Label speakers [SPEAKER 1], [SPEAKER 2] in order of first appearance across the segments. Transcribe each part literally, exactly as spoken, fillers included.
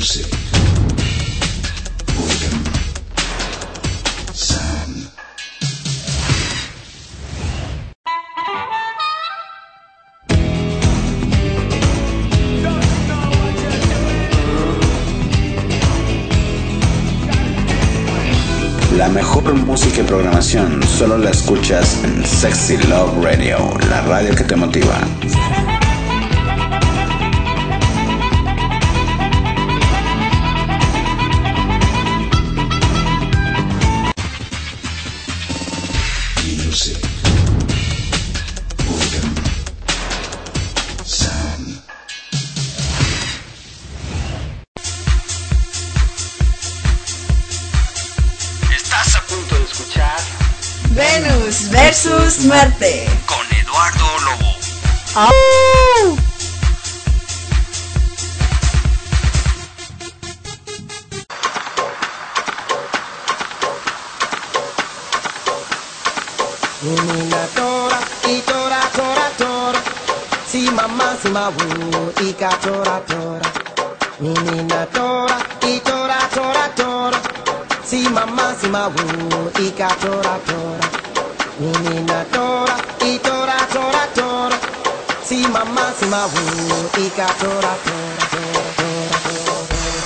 [SPEAKER 1] Music. Rhythm. Sound. La mejor música y programación solo la escuchas en Sexy Love Radio, la radio que te motiva. Music. Rhythm. Sound.
[SPEAKER 2] Estás a punto de escuchar
[SPEAKER 3] Venus versus Marte
[SPEAKER 2] con Eduardo Lobo.
[SPEAKER 3] ¡Au!
[SPEAKER 4] Nina tora, i tora, tora, tora. Si mamma, si ma wu, i ka tora, tora. Nina tora, i tora, tora, tora. Si mamma, si ma wu, i ka tora, tora. Nina tora, i tora, tora, tora. Si mamma, si ma wu, i ka tora, tora, tora, tora, tora.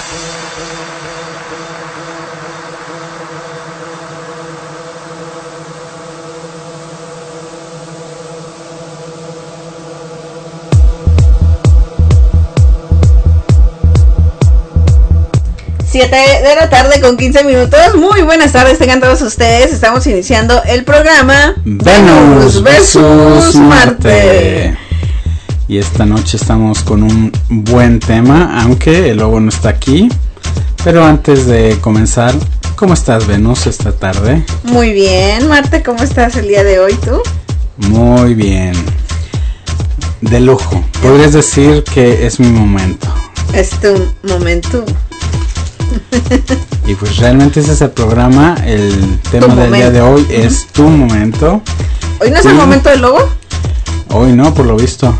[SPEAKER 3] siete de la tarde con quince minutos. Muy buenas tardes, tengan todos ustedes. Estamos iniciando el programa
[SPEAKER 5] Venus versus Marte. Y esta noche estamos con un buen tema, aunque el lobo no está aquí. Pero antes de comenzar, ¿cómo estás, Venus, esta tarde?
[SPEAKER 3] Muy bien, Marte, ¿cómo estás el día de hoy tú?
[SPEAKER 5] Muy bien. De lujo. Podrías decir que es mi momento.
[SPEAKER 3] Es tu momento.
[SPEAKER 5] Y pues realmente ese es el programa. El tema del día de hoy es tu momento.
[SPEAKER 3] ¿Hoy no es
[SPEAKER 5] y
[SPEAKER 3] el momento del lobo?
[SPEAKER 5] Hoy no, por lo visto.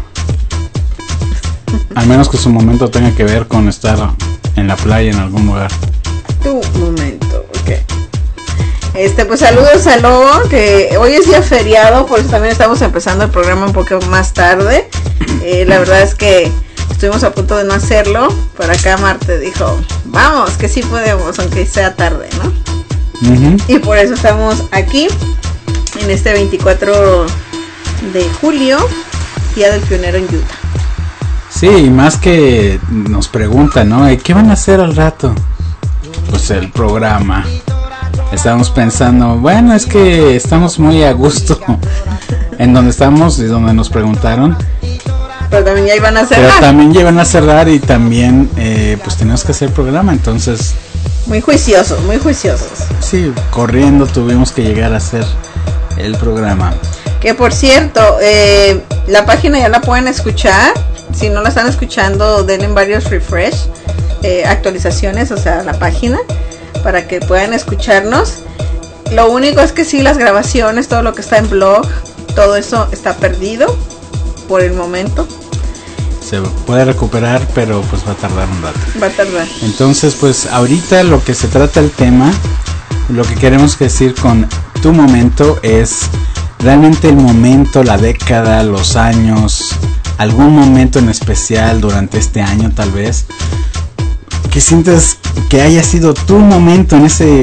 [SPEAKER 5] Al menos que su momento tenga que ver con estar en la playa en algún lugar.
[SPEAKER 3] Tu momento, ok. Este, pues saludos al lobo, que hoy es día feriado, por eso también estamos empezando el programa un poco más tarde. Eh, la verdad es que estuvimos a punto de no hacerlo, pero acá Marte dijo, vamos, que sí podemos, aunque sea tarde, ¿no? Uh-huh. Y por eso estamos aquí, en este veinticuatro de julio, Día del Pionero en Utah.
[SPEAKER 5] Sí, y más que nos preguntan, ¿no? ¿Qué van a hacer al rato? Pues el programa. Estábamos pensando, bueno, es que estamos muy a gusto en donde estamos y donde nos preguntaron.
[SPEAKER 3] Pero también ya iban a cerrar.
[SPEAKER 5] Pero también ya iban a cerrar y también eh, pues tenemos que hacer programa, entonces...
[SPEAKER 3] Muy juiciosos, muy juiciosos.
[SPEAKER 5] Sí, corriendo tuvimos que llegar a hacer el programa.
[SPEAKER 3] Que por cierto, eh, la página ya la pueden escuchar. Si no la están escuchando, denle varios refresh, eh, actualizaciones, o sea, la página, para que puedan escucharnos. Lo único es que sí, las grabaciones, todo lo que está en blog, todo eso está perdido por el momento.
[SPEAKER 5] Se puede recuperar, pero pues va a tardar un rato.
[SPEAKER 3] Va a tardar.
[SPEAKER 5] Entonces, pues ahorita lo que se trata el tema, lo que queremos decir con tu momento es realmente el momento, la década, los años, algún momento en especial durante este año tal vez, que sientes que haya sido tu momento en ese,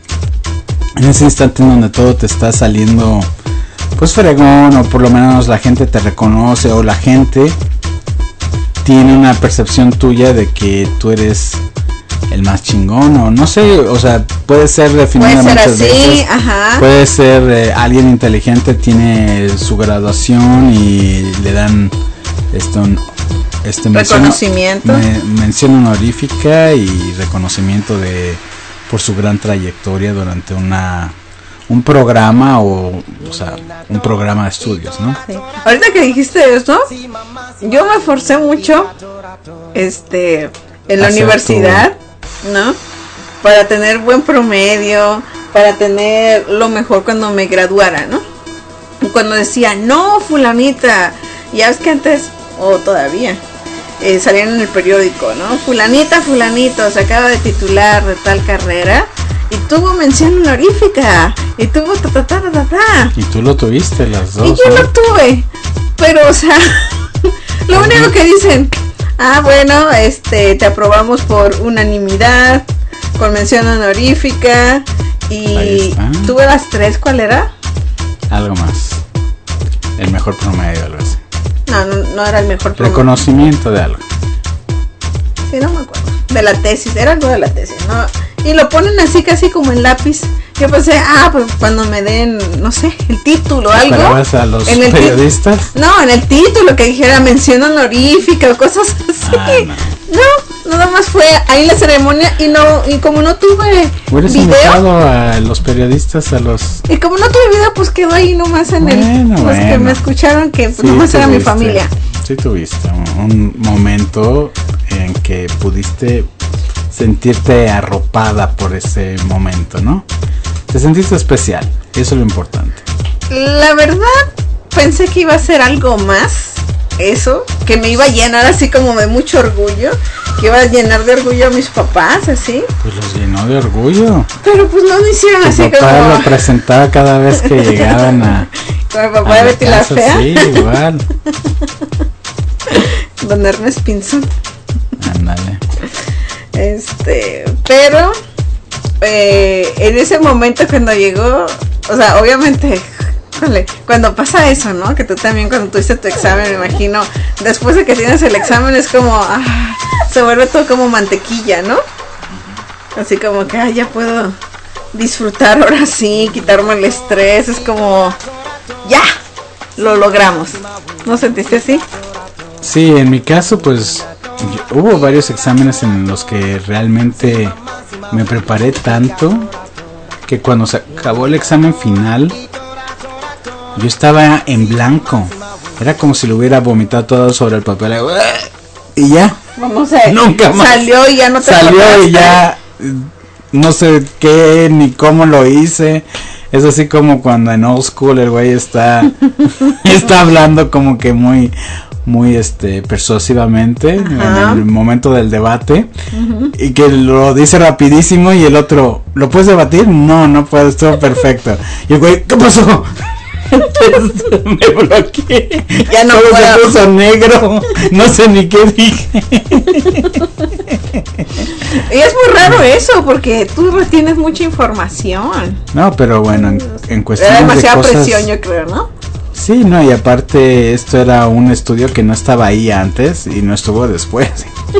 [SPEAKER 5] en ese instante en donde todo te está saliendo pues fregón, o por lo menos la gente te reconoce, o la gente tiene una percepción tuya de que tú eres el más chingón, o no sé, o sea, puede ser definida
[SPEAKER 3] puede ser
[SPEAKER 5] muchas
[SPEAKER 3] así,
[SPEAKER 5] veces.
[SPEAKER 3] Ajá.
[SPEAKER 5] Puede ser eh, alguien inteligente, tiene su graduación y le dan esto, este
[SPEAKER 3] reconocimiento,
[SPEAKER 5] mención, me, mención honorífica y reconocimiento de por su gran trayectoria durante una un programa o, o sea, un programa de estudios, ¿no?
[SPEAKER 3] Sí. Ahorita que dijiste esto, yo me esforcé mucho, este, en la
[SPEAKER 5] Hacer
[SPEAKER 3] universidad, tu... ¿no? Para tener buen promedio, para tener lo mejor cuando me graduara, ¿no? Y cuando decía, no, fulanita, ya ves que antes, o todavía, eh, salían en el periódico, ¿no? Fulanita, fulanito, se acaba de titular de tal carrera y tuvo mención honorífica y tuvo ta ta ta ta ta, ta.
[SPEAKER 5] Y tú lo tuviste las dos.
[SPEAKER 3] Y yo
[SPEAKER 5] ¿no?
[SPEAKER 3] lo tuve, pero o sea, lo único que dicen, ah bueno, este, te aprobamos por unanimidad, con mención honorífica y tuve las tres, ¿cuál era?
[SPEAKER 5] Algo más, el mejor promedio, algo así.
[SPEAKER 3] No, no, no era el mejor promedio.
[SPEAKER 5] Reconocimiento de algo.
[SPEAKER 3] Sí, no me acuerdo. De la tesis, era algo de la tesis, ¿no? Y lo ponen así casi como en lápiz. Yo pensé, ah, pues cuando me den, no sé, el título o algo.
[SPEAKER 5] ¿Esperabas a los
[SPEAKER 3] en el
[SPEAKER 5] periodistas?
[SPEAKER 3] No, en el título que dijera mención honorífica o cosas así.
[SPEAKER 5] Ah, no.
[SPEAKER 3] No, nada más fue ahí la ceremonia y no, y como no tuve
[SPEAKER 5] ¿Hubieras
[SPEAKER 3] video,
[SPEAKER 5] invitado a los periodistas, a los...
[SPEAKER 3] y como no tuve video, pues quedó ahí nomás en
[SPEAKER 5] Bueno,
[SPEAKER 3] el, los
[SPEAKER 5] bueno.
[SPEAKER 3] que me escucharon, que pues,
[SPEAKER 5] Sí,
[SPEAKER 3] nomás era mi
[SPEAKER 5] tuviste,
[SPEAKER 3] familia.
[SPEAKER 5] Sí tuviste un, un momento en que pudiste sentirte arropada por ese momento, ¿no? Te sentiste especial, eso es lo importante.
[SPEAKER 3] La verdad, pensé que iba a ser algo más, eso, que me iba a llenar así como de mucho orgullo, que iba a llenar de orgullo a mis papás, así.
[SPEAKER 5] Pues los llenó de orgullo.
[SPEAKER 3] Pero pues no lo hicieron
[SPEAKER 5] Tu
[SPEAKER 3] así
[SPEAKER 5] papá
[SPEAKER 3] como...
[SPEAKER 5] lo presentaba cada vez que llegaban a...
[SPEAKER 3] Con el papá de Betty la
[SPEAKER 5] casa,
[SPEAKER 3] Fea.
[SPEAKER 5] Sí, igual.
[SPEAKER 3] Don Ernest Pinzón.
[SPEAKER 5] Ándale.
[SPEAKER 3] Este, pero eh, en ese momento cuando llegó, o sea, obviamente, jole, cuando pasa eso, ¿no? Que tú también cuando tuviste tu examen, me imagino, después de que tienes el examen es como, ah, se vuelve todo como mantequilla, ¿no? Así como que, ah, ya puedo disfrutar ahora sí, quitarme el estrés, es como, ya, lo logramos. ¿No sentiste así?
[SPEAKER 5] Sí, en mi caso, pues yo- hubo varios exámenes en los que realmente me preparé tanto que cuando se acabó el examen final, yo estaba en blanco. Era como si lo hubiera vomitado todo sobre el papel. Y ya,
[SPEAKER 3] Vamos a
[SPEAKER 5] Nunca más.
[SPEAKER 3] Salió y ya no te
[SPEAKER 5] salió
[SPEAKER 3] acordaste.
[SPEAKER 5] y ya no sé qué ni cómo lo hice. Es así como cuando en Old School el güey está está hablando como que muy muy este persuasivamente
[SPEAKER 3] Ajá.
[SPEAKER 5] en el momento del debate, uh-huh. y que lo dice rapidísimo y el otro, ¿lo puedes debatir? No, no puedo, estuvo perfecto. Y el güey, ¿qué pasó? Entonces me bloqueé,
[SPEAKER 3] Ya no
[SPEAKER 5] todo
[SPEAKER 3] puedo.
[SPEAKER 5] se puso negro, no sé ni qué dije.
[SPEAKER 3] Y es muy raro eso, porque tú retienes mucha información.
[SPEAKER 5] No, pero bueno, en, en cuestión
[SPEAKER 3] Era
[SPEAKER 5] de
[SPEAKER 3] demasiada
[SPEAKER 5] cosas,
[SPEAKER 3] presión, yo creo, ¿no?
[SPEAKER 5] sí, no, y aparte esto era un estudio que no estaba ahí antes y no estuvo después.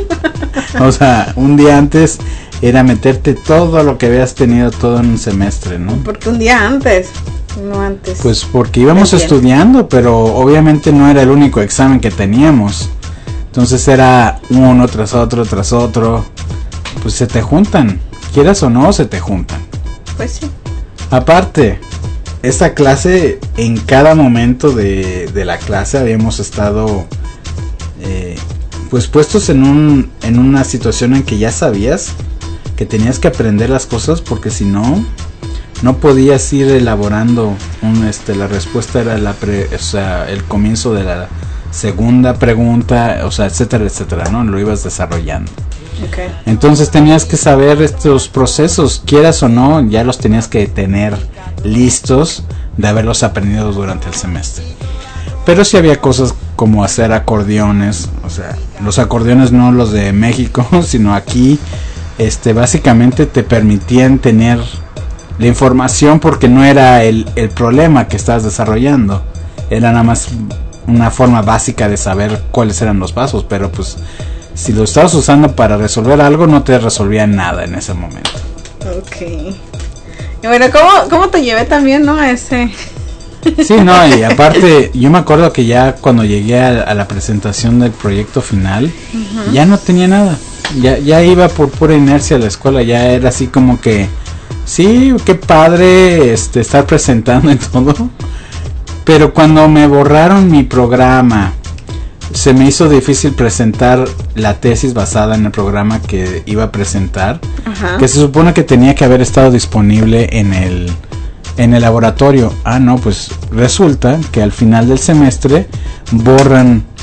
[SPEAKER 5] O sea, un día antes era meterte todo lo que habías tenido todo en un semestre, ¿no?
[SPEAKER 3] Porque un día antes, no antes.
[SPEAKER 5] Pues porque íbamos
[SPEAKER 3] Entiendo.
[SPEAKER 5] estudiando, pero obviamente no era el único examen que teníamos. Entonces era uno tras otro, tras otro. Pues se te juntan, quieras o no, se te juntan.
[SPEAKER 3] Pues sí.
[SPEAKER 5] Aparte, esta clase, en cada momento de, de la clase habíamos estado eh, pues puestos en un en una situación en que ya sabías que tenías que aprender las cosas, porque si no no podías ir elaborando un este la respuesta era la pre, o sea, el comienzo de la segunda pregunta, o sea, etcétera, etcétera, ¿no? Lo ibas desarrollando.
[SPEAKER 3] Okay.
[SPEAKER 5] Entonces tenías que saber estos procesos, quieras o no, ya los tenías que tener listos de haberlos aprendido durante el semestre. Pero sí había cosas como hacer acordeones, o sea, los acordeones no los de México, sino aquí, este, básicamente te permitían tener la información porque no era el, el problema que estabas desarrollando, era nada más una forma básica de saber cuáles eran los pasos, pero pues si lo estabas usando para resolver algo, no te resolvía nada en ese momento.
[SPEAKER 3] Ok. Y bueno, ¿cómo, cómo te llevé también, no? A ese...
[SPEAKER 5] Sí, no, y aparte, yo me acuerdo que ya cuando llegué a, a la presentación del proyecto final, uh-huh. ya no tenía nada. Ya, ya iba por pura inercia a la escuela, ya era así como que, sí, qué padre este, estar presentando y todo. Pero cuando me borraron mi programa, se me hizo difícil presentar la tesis basada en el programa que iba a presentar, uh-huh. que se supone que tenía que haber estado disponible en el en el laboratorio. Ah, no, pues resulta que al final del semestre borran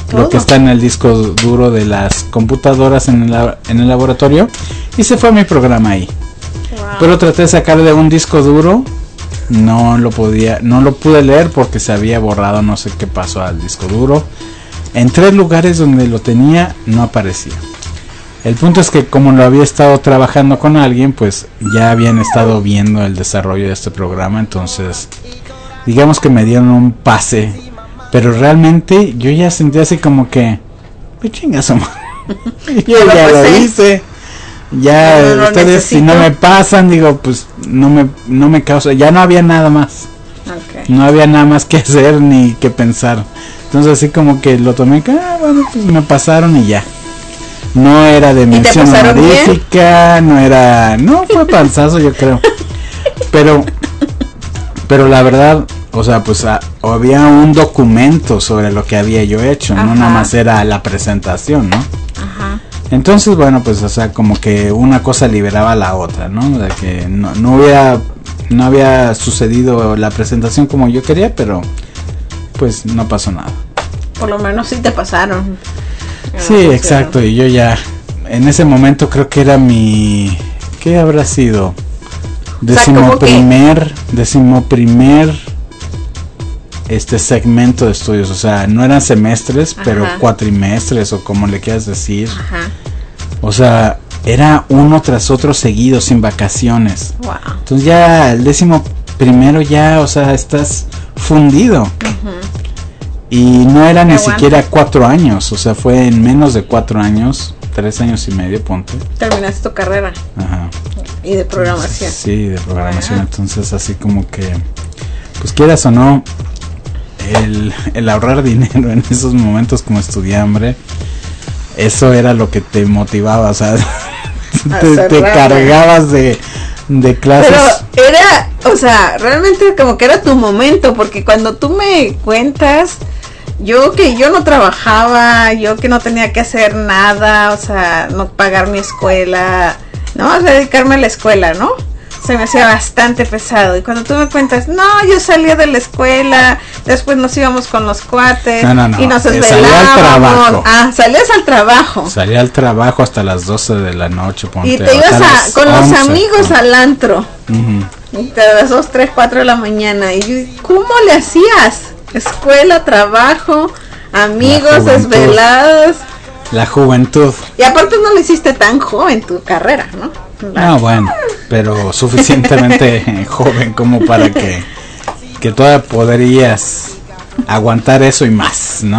[SPEAKER 3] Todo.
[SPEAKER 5] lo que está en el disco duro de las computadoras en el, en el laboratorio, y se fue mi programa ahí.
[SPEAKER 3] Wow.
[SPEAKER 5] Pero traté de sacar de un disco duro, no lo podía, no lo pude leer porque se había borrado, no sé qué pasó al disco duro. En tres lugares donde lo tenía no aparecía. El punto es que como lo había estado trabajando con alguien, pues ya habían estado viendo el desarrollo de este programa, entonces digamos que me dieron un pase, pero realmente yo ya sentí así como que, pues chingazo, yo
[SPEAKER 3] Ya lo
[SPEAKER 5] ya lo
[SPEAKER 3] pasé.
[SPEAKER 5] hice, ya
[SPEAKER 3] No lo
[SPEAKER 5] ustedes si
[SPEAKER 3] necesito.
[SPEAKER 5] no me pasan, digo, pues no me, no me causa, ya no había nada más,
[SPEAKER 3] Okay.
[SPEAKER 5] no había nada más que hacer ni que pensar, entonces así como que lo tomé, que ah, bueno, pues me pasaron y ya. No era de mención
[SPEAKER 3] pasaron
[SPEAKER 5] honorífica, no era, no fue panzazo yo creo, pero, pero la verdad, o sea, pues a, había un documento sobre lo que había yo hecho,
[SPEAKER 3] Ajá.
[SPEAKER 5] no nada más era la presentación, ¿no?
[SPEAKER 3] Ajá.
[SPEAKER 5] Entonces, bueno, pues, o sea, como que una cosa liberaba a la otra, ¿no? De que no, no hubiera, no había sucedido la presentación como yo quería, pero, pues, no pasó nada.
[SPEAKER 3] Por lo menos sí te pasaron.
[SPEAKER 5] Sí, exacto, y yo ya en ese momento creo que era mi, ¿qué habrá sido? Décimo
[SPEAKER 3] ¿cómo qué?
[SPEAKER 5] primer, décimo primer este segmento de estudios, o sea, no eran semestres, pero
[SPEAKER 3] Ajá.
[SPEAKER 5] cuatrimestres o como le quieras decir.
[SPEAKER 3] Ajá.
[SPEAKER 5] O sea, era uno tras otro seguido sin vacaciones.
[SPEAKER 3] Wow.
[SPEAKER 5] Entonces ya el décimo primero ya, o sea, estás fundido.
[SPEAKER 3] Ujú.
[SPEAKER 5] Y no era ni
[SPEAKER 3] Aguanta.
[SPEAKER 5] siquiera cuatro años, o sea, fue en menos de cuatro años, tres años y medio, ponte.
[SPEAKER 3] Terminaste tu carrera
[SPEAKER 5] Ajá.
[SPEAKER 3] y de programación.
[SPEAKER 5] Sí, de programación.
[SPEAKER 3] Ajá.
[SPEAKER 5] Entonces, así como que, pues quieras o no, el, el ahorrar dinero en esos momentos como estudiante, eso era lo que te motivaba, o sea, te, te
[SPEAKER 3] cerrar.
[SPEAKER 5] cargabas de, de clases.
[SPEAKER 3] Pero era, o sea, realmente como que era tu momento, porque cuando tú me cuentas, yo que yo no trabajaba, yo que no tenía que hacer nada, o sea, no pagar mi escuela, no, o sea, dedicarme a la escuela, ¿no? Se me hacía bastante pesado. Y cuando tú me cuentas, no, yo salía de la escuela, después nos íbamos con los cuates
[SPEAKER 5] No, no, no,
[SPEAKER 3] y nos
[SPEAKER 5] eh, salía al
[SPEAKER 3] desvelábamos.
[SPEAKER 5] trabajo.
[SPEAKER 3] Ah, salías al trabajo.
[SPEAKER 5] Salía al trabajo hasta las doce de la noche, ponte.
[SPEAKER 3] Y te ibas
[SPEAKER 5] hasta
[SPEAKER 3] a,
[SPEAKER 5] las
[SPEAKER 3] con los
[SPEAKER 5] once,
[SPEAKER 3] amigos
[SPEAKER 5] ¿no?
[SPEAKER 3] al antro.
[SPEAKER 5] Ujú.
[SPEAKER 3] Y a las dos, tres, cuatro de la mañana. Y yo, ¿cómo le hacías? Escuela, trabajo, amigos,
[SPEAKER 5] juventud.
[SPEAKER 3] desvelados.
[SPEAKER 5] La juventud.
[SPEAKER 3] Y aparte no lo hiciste tan joven tu carrera, ¿no?
[SPEAKER 5] No, bueno, pero suficientemente joven como para que, que todavía podrías aguantar eso y más, ¿no?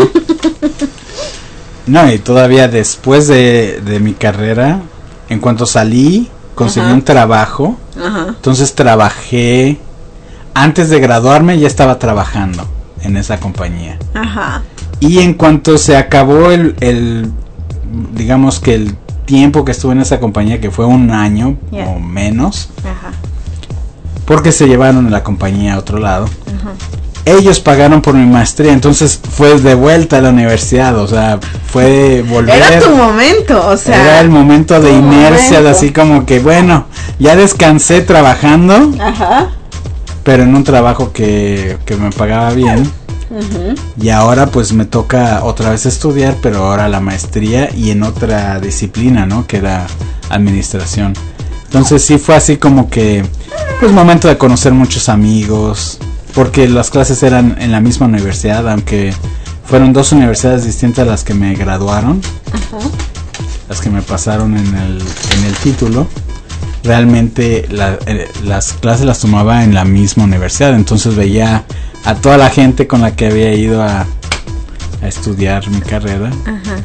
[SPEAKER 5] No, y todavía después de, de mi carrera, en cuanto salí, conseguí
[SPEAKER 3] Ajá.
[SPEAKER 5] un trabajo.
[SPEAKER 3] Ajá.
[SPEAKER 5] Entonces trabajé, antes de graduarme ya estaba trabajando en esa compañía.
[SPEAKER 3] Ajá.
[SPEAKER 5] Y en cuanto se acabó el, el digamos que el tiempo que estuve en esa compañía, que fue un año
[SPEAKER 3] Yeah.
[SPEAKER 5] o menos,
[SPEAKER 3] Ajá.
[SPEAKER 5] porque se llevaron la compañía a otro lado,
[SPEAKER 3] Ajá.
[SPEAKER 5] ellos pagaron por mi maestría, entonces fue de vuelta a la universidad, o sea, fue volver.
[SPEAKER 3] Era tu momento, o sea.
[SPEAKER 5] Era el momento de
[SPEAKER 3] tu
[SPEAKER 5] inercia, de
[SPEAKER 3] momento.
[SPEAKER 5] así como que, bueno, ya descansé trabajando,
[SPEAKER 3] Ajá.
[SPEAKER 5] pero en un trabajo que, que me pagaba bien.
[SPEAKER 3] Ujú.
[SPEAKER 5] Y ahora pues me toca otra vez estudiar, pero ahora la maestría y en otra disciplina, ¿no? Que era administración. Entonces sí fue así como que, pues momento de conocer muchos amigos, porque las clases eran en la misma universidad, aunque fueron dos universidades distintas las que me graduaron,
[SPEAKER 3] Ajá.
[SPEAKER 5] las que me pasaron en el, en el título. Realmente la, eh, las clases las tomaba en la misma universidad, entonces veía a toda la gente con la que había ido a, a estudiar mi carrera,
[SPEAKER 3] Ajá.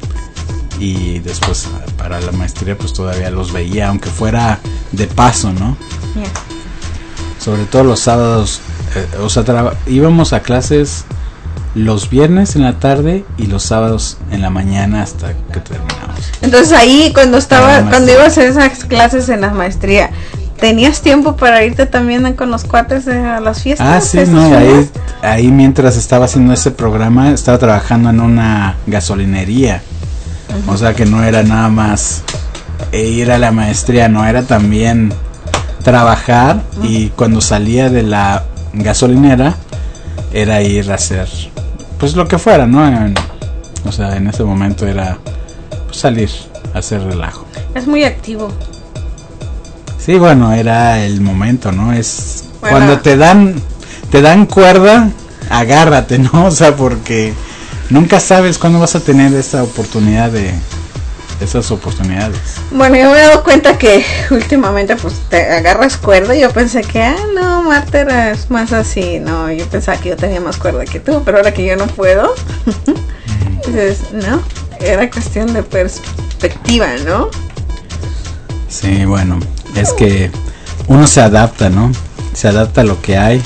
[SPEAKER 5] y después para la maestría pues todavía los veía, aunque fuera de paso, ¿no?
[SPEAKER 3] Yeah.
[SPEAKER 5] Sobre todo los sábados, eh, o sea, traba- íbamos a clases los viernes en la tarde y los sábados en la mañana hasta que terminamos.
[SPEAKER 3] Entonces ahí cuando estaba,
[SPEAKER 5] Ah, maestría.
[SPEAKER 3] cuando ibas a esas clases en la maestría, ¿tenías tiempo para irte también con los cuates a las fiestas?
[SPEAKER 5] Ah, sí,
[SPEAKER 3] ¿Esas
[SPEAKER 5] no,
[SPEAKER 3] fiestas?
[SPEAKER 5] ahí, ahí mientras estaba haciendo ese programa, estaba trabajando en una gasolinería. O sea que no era nada más eh, ir a la maestría, no, era también trabajar, y cuando salía de la gasolinera era ir a hacer pues lo que fuera, ¿no? En- O sea, en ese momento era pues, salir a hacer relajo.
[SPEAKER 3] Es muy activo.
[SPEAKER 5] Sí, bueno, era el momento, ¿no? Es
[SPEAKER 3] bueno.
[SPEAKER 5] Cuando te dan te dan cuerda, agárrate, ¿no? O sea, porque nunca sabes cuándo vas a tener esa oportunidad de esas oportunidades.
[SPEAKER 3] Bueno, yo me he dado cuenta que últimamente pues te agarras cuerda y yo pensé que, ah, no, Marta era más así, no, yo pensaba que yo tenía más cuerda que tú, pero ahora que yo no puedo, entonces, no, era cuestión de perspectiva, ¿no?
[SPEAKER 5] Sí, bueno, es que uno se adapta, ¿no? Se adapta a lo que hay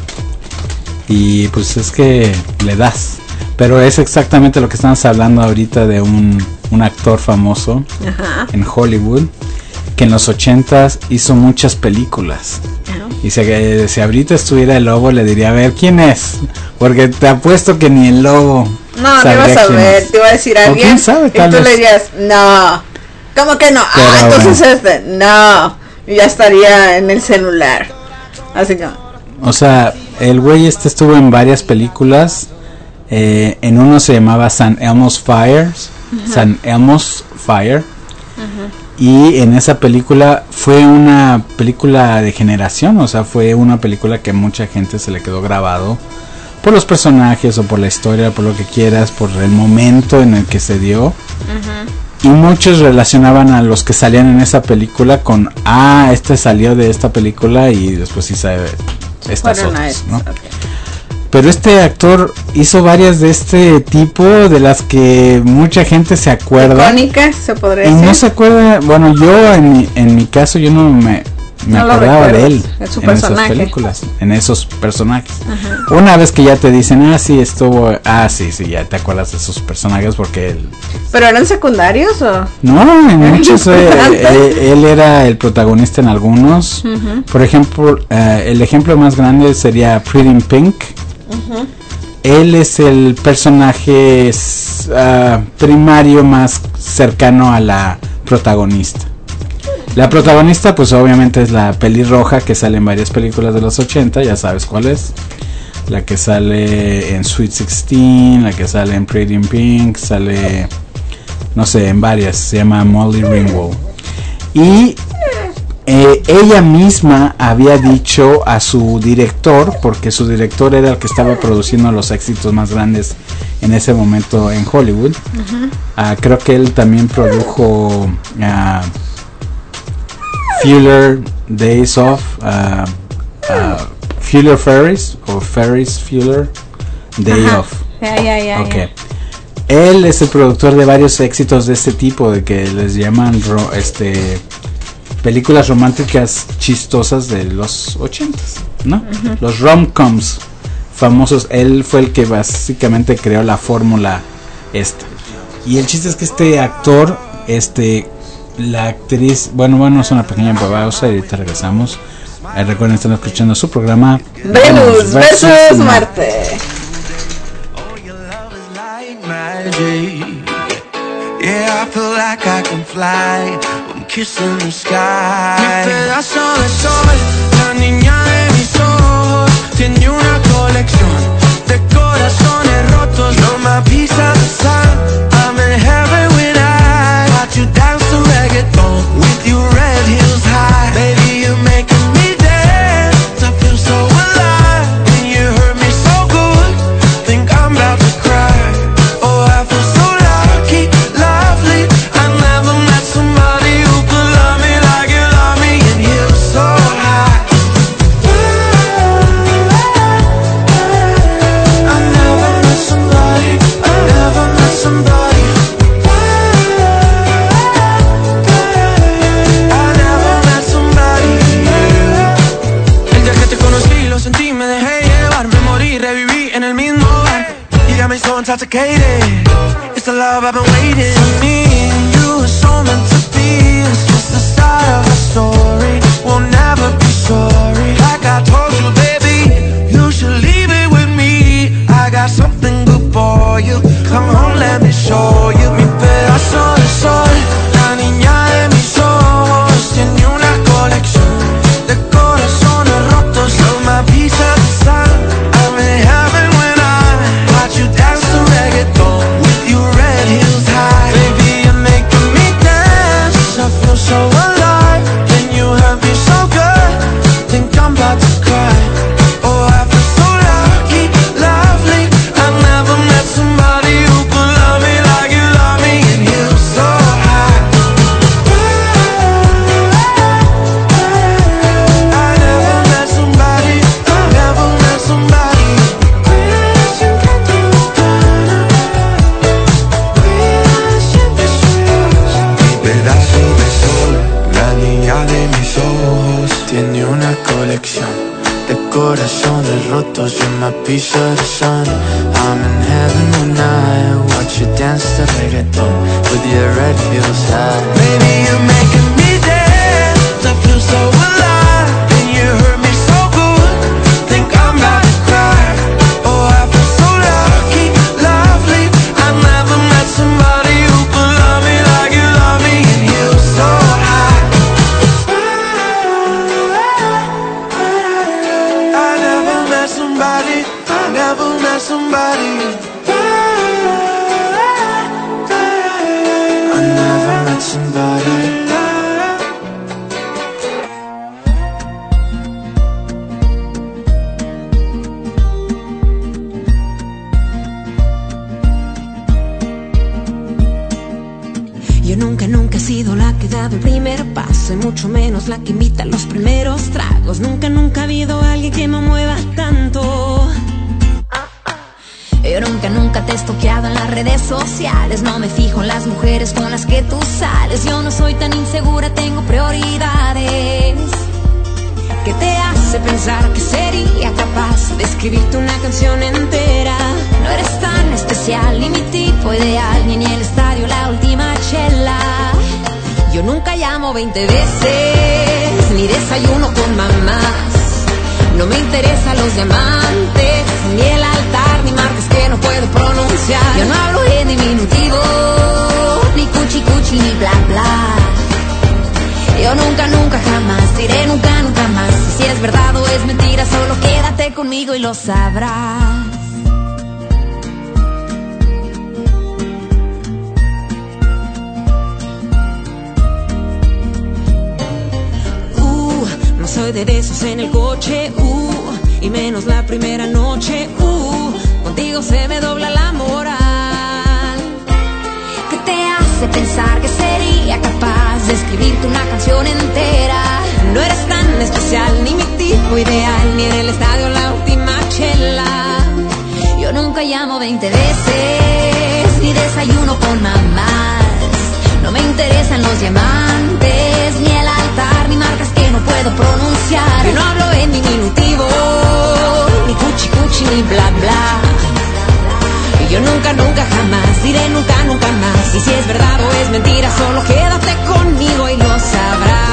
[SPEAKER 5] y pues es que le das. Pero es exactamente lo que estamos hablando ahorita de un, un actor famoso. Ajá. En Hollywood que en los ochentas hizo muchas películas. Ajá. Y si, si ahorita estuviera el Lobo le diría, a ver, ¿quién es? Porque te apuesto que ni el Lobo
[SPEAKER 3] no, no ibas a ver, te iba a decir a alguien quién sabe, y tú vez. Le dirías, no, ¿cómo que no? Pero ah, entonces bueno. Este, no, y ya estaría en el celular. Así que
[SPEAKER 5] o sea, el güey este estuvo en varias películas. Eh, en uno se llamaba San Elmo's Fires, uh-huh. San Elmo's Fire, uh-huh. Y en esa película fue una película de generación, o sea, fue una película que mucha gente se le quedó grabado por los personajes o por la historia, por lo que quieras, por el momento en el que se dio, uh-huh. Y muchos relacionaban a los que salían en esa película con, ah, este salió de esta película y después sí sabe estas Fueron otras, ¿no? Okay. Pero este actor hizo varias de este tipo, de las que mucha gente se acuerda.
[SPEAKER 3] Icónicas, se podría
[SPEAKER 5] y
[SPEAKER 3] decir.
[SPEAKER 5] Y no se acuerda, bueno, yo en mi, en mi caso yo no me, me no acordaba de él
[SPEAKER 3] en, su
[SPEAKER 5] en
[SPEAKER 3] personaje.
[SPEAKER 5] Esas películas, en esos personajes. Ajá. Una vez que ya te dicen, ah, sí, estuvo, ah, sí, sí, ya te acuerdas de esos personajes porque él...
[SPEAKER 3] ¿Pero eran secundarios o...?
[SPEAKER 5] No, en muchos, eh, él, él era el protagonista en algunos. Uh-huh. Por ejemplo, uh, el ejemplo más grande sería Pretty in Pink. Uh-huh. Él es el personaje uh, primario más cercano a la protagonista. La protagonista pues obviamente es la pelirroja que sale en varias películas de los ochenta, ya sabes cuál es. La que sale en Sweet sixteen, la que sale en Pretty in Pink, sale, no sé, en varias, se llama Molly Ringwald. Y Eh, ella misma había dicho a su director, porque su director era el que estaba produciendo los éxitos más grandes en ese momento en Hollywood. Uh-huh. Uh, creo que él también produjo uh, Fuller Days Off, uh, uh, Fuller Ferris o Ferris Fuller Day uh-huh. Off.
[SPEAKER 3] Yeah, yeah, yeah,
[SPEAKER 5] okay. Yeah. Él es el productor de varios éxitos de este tipo, de que les llaman ro- este películas románticas chistosas de los ochentas, ¿no? Uh-huh. Los rom-coms famosos. Él fue el que básicamente creó la fórmula esta. Y el chiste es que este actor, este, la actriz, bueno, bueno, es una pequeña pausa y ahorita regresamos. Eh, recuerden, están escuchando su programa
[SPEAKER 3] Venus versus Marte.
[SPEAKER 6] Yeah, I feel like I can fly. I'm kissing the sky. Mi pedazo de sol, la niña de mis ojos, tiene una colección de corazones rotos. You're my piece of the sun. I'm in heaven when I watch you dance to reggaeton with your red heels high. Baby, you're making me dance. I feel so alive. And you hurt me so good. Think I'm about to cry. Oh, I feel so lucky. Intoxicated, it's the love I've been waiting. For me and you are so meant to be. It's just the start of a story. We'll never be sorry. Like I told you, baby, you should leave it with me. I got something good for you. Come on, let me show you. Mi pedazo de sol, la niña de mis ojos, tiene una colección de corazones rotos. You're my piece of the sun. I'm in heaven when I watch you dance to reggaeton with your colección de corazones rotos. You're my piece of the sun. I'm in heaven when I watch you dance to reggaeton with your red heels high. Baby, you're making me dance. I feel so alive, and you hurt me so good. Think I'm about to cry. Oh, I feel so lucky, lovely. I've never met somebody who could love me like you love me, and you're so high. I never met somebody, I never met somebody. I never met somebody.
[SPEAKER 7] Yo nunca, nunca he sido la que ha dado el primer paso, y mucho menos la que invita los primeros tragos. Nunca, nunca ha habido alguien que me mueva tanto. Yo nunca, nunca te he estoqueado en las redes sociales. No me fijo en las mujeres con las que tú sales. Yo no soy tan insegura, tengo prioridades. ¿Qué te hace pensar que sería capaz de escribirte una canción entera? No eres tan especial, ni mi tipo ideal, ni en el estadio la última chela. Yo nunca llamo veinte veces, ni desayuno con mamás. No me interesan los diamantes, ni el altar, ni marcas que no puedo pronunciar. Yo no hablo en diminutivo, ni cuchi cuchi, ni bla bla. Yo nunca, nunca, jamás diré nunca, nunca más. Y si es verdad o es mentira, solo quédate conmigo y lo sabrás. Uh, no soy de besos en el coche, uh, y menos la primera noche, uh, contigo se me dobla la moral. ¿Qué te hace pensar que sería capaz de escribirte una canción entera? No eres tan especial, ni mi tipo ideal, ni en el estadio la última chela. Yo nunca llamo veinte veces, ni desayuno con mamás. No me interesan los diamantes, ni el altar, ni marcas que no puedo pronunciar. Yo no hablo en diminutivo, ni cuchi cuchi, ni bla bla. Y yo nunca, nunca, jamás diré nunca, nunca más. Y si es verdad o es mentira, solo quédate conmigo y lo sabrás.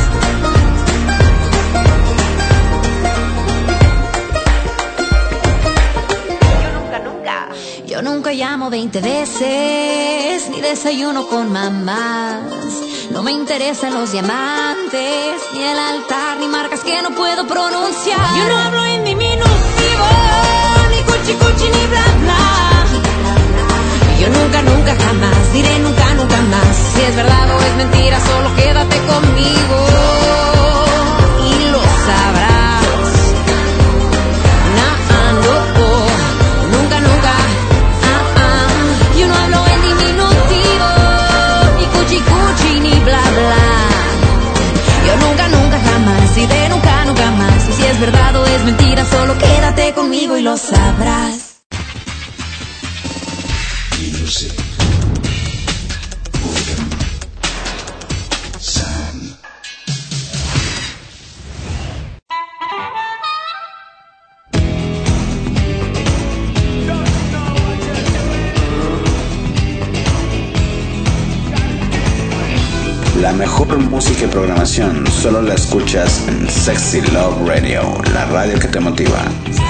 [SPEAKER 7] Yo nunca llamo veinte veces, ni desayuno con mamás. No me interesan los diamantes, ni el altar, ni marcas que no puedo pronunciar. Yo no hablo en diminutivo, ni cuchi cuchi, ni bla bla. Yo nunca, nunca, jamás diré nunca, nunca más. Si es verdad o es mentira, solo quédate conmigo y lo sabrás. Nah, no, oh, nunca, nunca. Yo no hablo en diminutivo, ni cuchi cuchi, ni bla bla. Yo nunca, nunca, jamás diré nunca, nunca más. Y si es verdad o es mentira, solo quédate conmigo y lo sabrás.
[SPEAKER 1] Music. Sam. La mejor música y programación solo la escuchas en Sexy Love Radio, la radio que te motiva.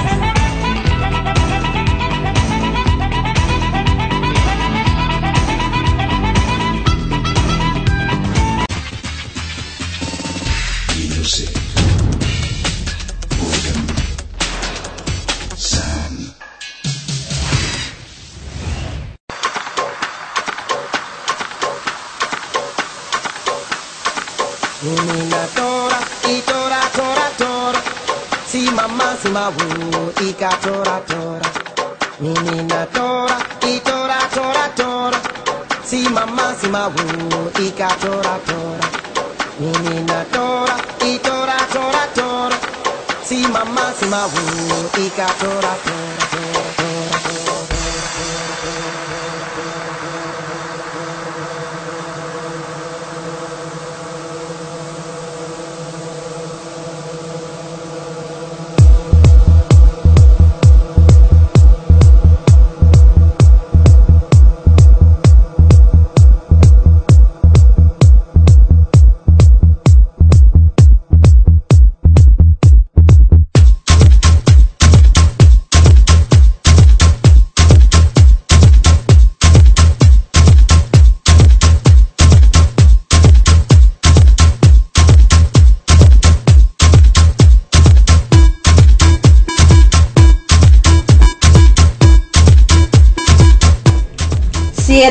[SPEAKER 1] Music. Sam.
[SPEAKER 4] Nina tora, y tora, tora, tora. Si mamá, si ma wu, y ka tora, tora. Nina tora, y tora, tora, tora. Si mamá, si ma wu, y ka tora, tora. Nina tora, y tora, tora, tora. Si mamá, si ma wu, y ka tora, tora, tora, tora, tora.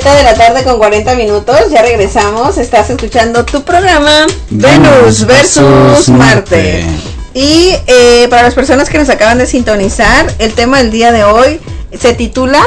[SPEAKER 3] Una de la tarde con cuarenta minutos, ya regresamos. Estás escuchando tu programa Venus versus Marte. Y eh, para las personas que nos acaban de sintonizar, el tema del día de hoy se titula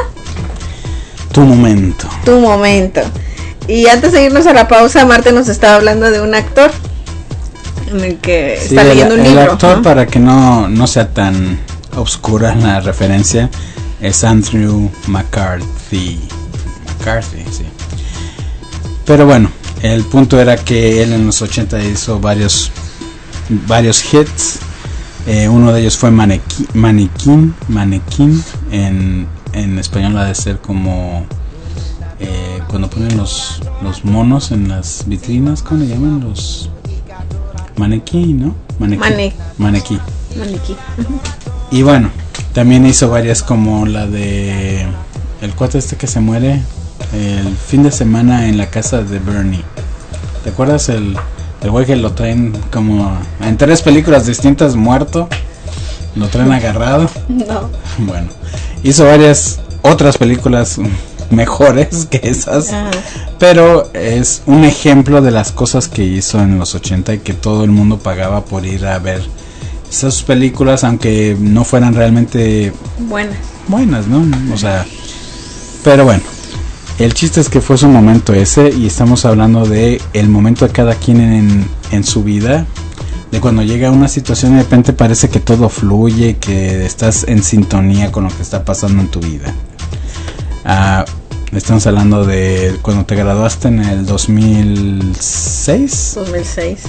[SPEAKER 5] Tu momento.
[SPEAKER 3] Tu momento. Y antes de irnos a la pausa, Marte nos estaba hablando de un actor en el que
[SPEAKER 5] Sí,
[SPEAKER 3] está
[SPEAKER 5] el,
[SPEAKER 3] leyendo un
[SPEAKER 5] el
[SPEAKER 3] libro.
[SPEAKER 5] actor,
[SPEAKER 3] ¿no?
[SPEAKER 5] para que no, no sea tan oscura la referencia, es Andrew McCarthy. McCarthy, sí. Pero bueno, el punto era que él en los ochenta hizo varios varios hits. Eh, uno de ellos fue Manequín, Manequín, Manequín en, en español ha de ser como eh, cuando ponen los, los monos en las vitrinas, ¿cómo le llaman? Los Manequín, ¿no? Manequí.
[SPEAKER 3] Mane-
[SPEAKER 5] Manequí.
[SPEAKER 3] Maniquí.
[SPEAKER 5] Y bueno, también hizo varias como la de el cuate este que se muere el fin de semana en la casa de Bernie. ¿Te acuerdas el el güey que lo traen como en tres películas distintas muerto? Lo traen agarrado.
[SPEAKER 3] No.
[SPEAKER 5] Bueno, hizo varias otras películas mejores que esas,
[SPEAKER 3] Ah.
[SPEAKER 5] pero es un ejemplo de las cosas que hizo en los ochenta y que todo el mundo pagaba por ir a ver esas películas, aunque no fueran realmente
[SPEAKER 3] Buenas.
[SPEAKER 5] buenas, ¿no? O sea, pero bueno, el chiste es que fue su momento ese, y estamos hablando de el momento de cada quien en, en su vida, de cuando llega a una situación y de repente parece que todo fluye, que estás en sintonía con lo que está pasando en tu vida. Ah, estamos hablando de cuando te graduaste en el dos mil seis.
[SPEAKER 3] dos mil seis.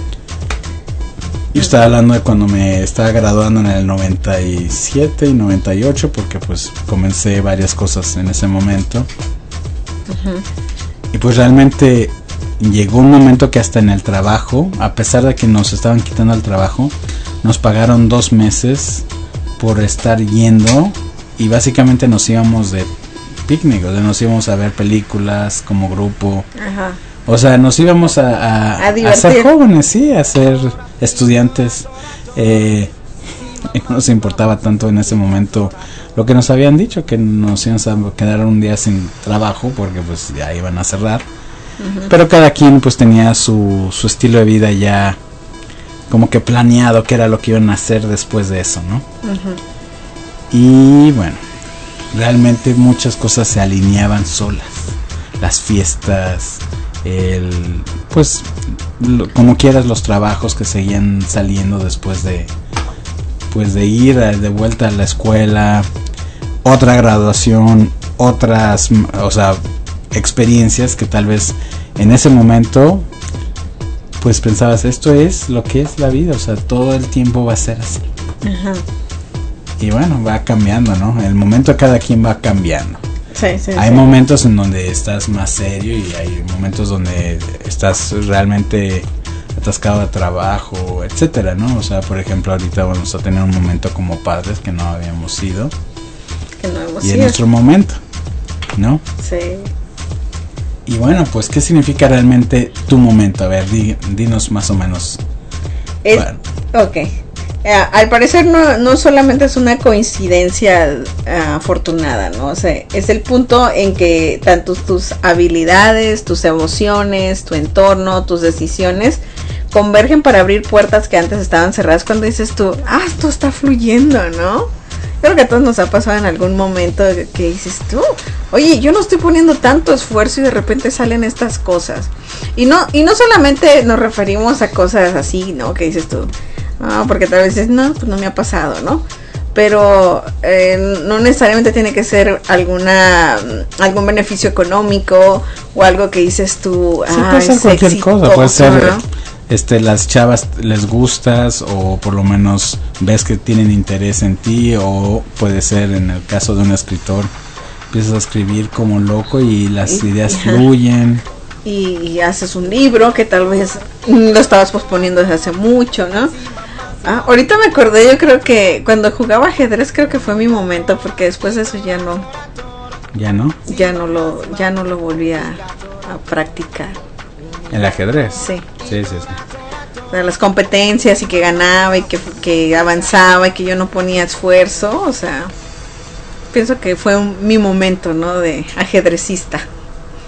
[SPEAKER 5] Yo estaba hablando de cuando me estaba graduando en el noventa y siete y noventa y ocho, porque pues comencé varias cosas en ese momento.
[SPEAKER 3] Uh-huh.
[SPEAKER 5] Y pues realmente llegó un momento que hasta en el trabajo, a pesar de que nos estaban quitando el trabajo, nos pagaron dos meses por estar yendo, y básicamente nos íbamos de picnic, o sea, nos íbamos a ver películas como grupo.
[SPEAKER 3] Ajá.
[SPEAKER 5] O sea, nos íbamos a, a,
[SPEAKER 3] A
[SPEAKER 5] a
[SPEAKER 3] divertir.
[SPEAKER 5] ser jóvenes, sí, a ser estudiantes. Eh, y no nos importaba tanto en ese momento lo que nos habían dicho, que nos íbamos a quedar un día sin trabajo porque pues ya iban a cerrar. Uh-huh. Pero cada quien pues tenía su, su estilo de vida ya como que planeado, que era lo que iban a hacer después de eso, ¿no?
[SPEAKER 3] Uh-huh.
[SPEAKER 5] Y bueno, realmente muchas cosas se alineaban solas. Las fiestas, el pues lo, como quieras, los trabajos que seguían saliendo después de pues de ir a, de vuelta a la escuela, otra graduación, otras, o sea, experiencias que tal vez en ese momento pues pensabas, esto es lo que es la vida, o sea, todo el tiempo va a ser así.
[SPEAKER 3] Ajá.
[SPEAKER 5] Y bueno, va cambiando, ¿no? El momento de cada quien va cambiando.
[SPEAKER 3] Sí, sí,
[SPEAKER 5] hay
[SPEAKER 3] sí.
[SPEAKER 5] momentos en donde estás más serio y hay momentos donde estás realmente atascado de trabajo, etcétera, ¿no? O sea, por ejemplo, ahorita vamos a tener un momento como padres que no habíamos sido,
[SPEAKER 3] Que no hemos
[SPEAKER 5] y
[SPEAKER 3] ido.
[SPEAKER 5] es nuestro momento, ¿no?
[SPEAKER 3] Sí.
[SPEAKER 5] Y bueno, pues, ¿qué significa realmente tu momento? A ver, di, dinos más o menos.
[SPEAKER 3] Es,
[SPEAKER 5] Bueno.
[SPEAKER 3] Ok. Eh, al parecer no, no solamente es una coincidencia uh, afortunada, ¿no? O sea, es el punto en que tanto tus habilidades, tus emociones, tu entorno, tus decisiones convergen para abrir puertas que antes estaban cerradas, cuando dices tú, ah, esto está fluyendo, ¿no? Creo que a todos nos ha pasado en algún momento que dices tú, oye, yo no estoy poniendo tanto esfuerzo y de repente salen estas cosas. Y no, y no solamente nos referimos a cosas así, ¿no? Que dices tú, ah, porque tal vez dices, no, pues no me ha pasado, ¿no? Pero eh, no necesariamente tiene que ser alguna algún beneficio económico o algo que dices tú,
[SPEAKER 5] Sí,
[SPEAKER 3] ah,
[SPEAKER 5] puede ser
[SPEAKER 3] es
[SPEAKER 5] cualquier
[SPEAKER 3] exitoso,
[SPEAKER 5] cosa, puede ser,
[SPEAKER 3] ¿no?
[SPEAKER 5] este, las chavas les gustas, o por lo menos ves que tienen interés en ti, o puede ser en el caso de un escritor, empiezas a escribir como loco y las
[SPEAKER 3] Y-
[SPEAKER 5] ideas
[SPEAKER 3] ajá.
[SPEAKER 5] fluyen.
[SPEAKER 3] Y, y haces un libro que tal vez lo estabas posponiendo desde hace mucho, ¿no? Ah, ahorita me acordé, yo creo que cuando jugaba ajedrez creo que fue mi momento, porque después de eso ya no,
[SPEAKER 5] Ya, ¿no?
[SPEAKER 3] ya no lo, ya no lo volví a, a practicar.
[SPEAKER 5] El ajedrez.
[SPEAKER 3] Sí.
[SPEAKER 5] Sí, sí, sí.
[SPEAKER 3] O sea, las competencias y que ganaba y que, que avanzaba y que yo no ponía esfuerzo, o sea, pienso que fue un, mi momento, ¿no? De ajedrecista.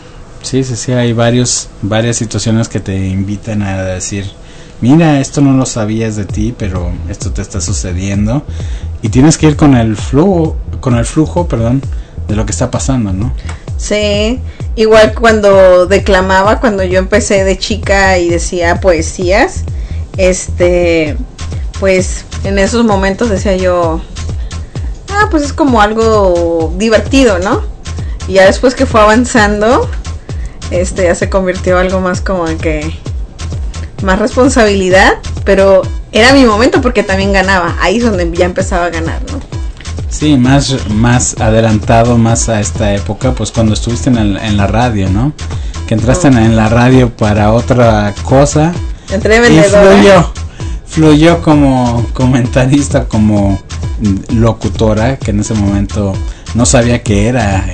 [SPEAKER 5] Sí, sí, sí, hay varios, varias situaciones que te invitan a decir, mira, esto no lo sabías de ti, pero esto te está sucediendo. Y tienes que ir con el flujo, con el flujo, perdón, de lo que está pasando, ¿no?
[SPEAKER 3] Sí, igual cuando declamaba, cuando yo empecé de chica y decía poesías, este, pues en esos momentos decía yo, ah, pues es como algo divertido, ¿no? Y ya después que fue avanzando, este, ya se convirtió algo más como que más responsabilidad, pero era mi momento porque también ganaba, ahí es donde ya empezaba a ganar, ¿no?
[SPEAKER 5] Sí, más, más adelantado, más a esta época, pues cuando estuviste en, el, en la radio, ¿no? Que entraste oh. en, en la radio para otra cosa.
[SPEAKER 3] Entré
[SPEAKER 5] y fluyó, fluyó como comentarista, como locutora, que en ese momento no sabía que era.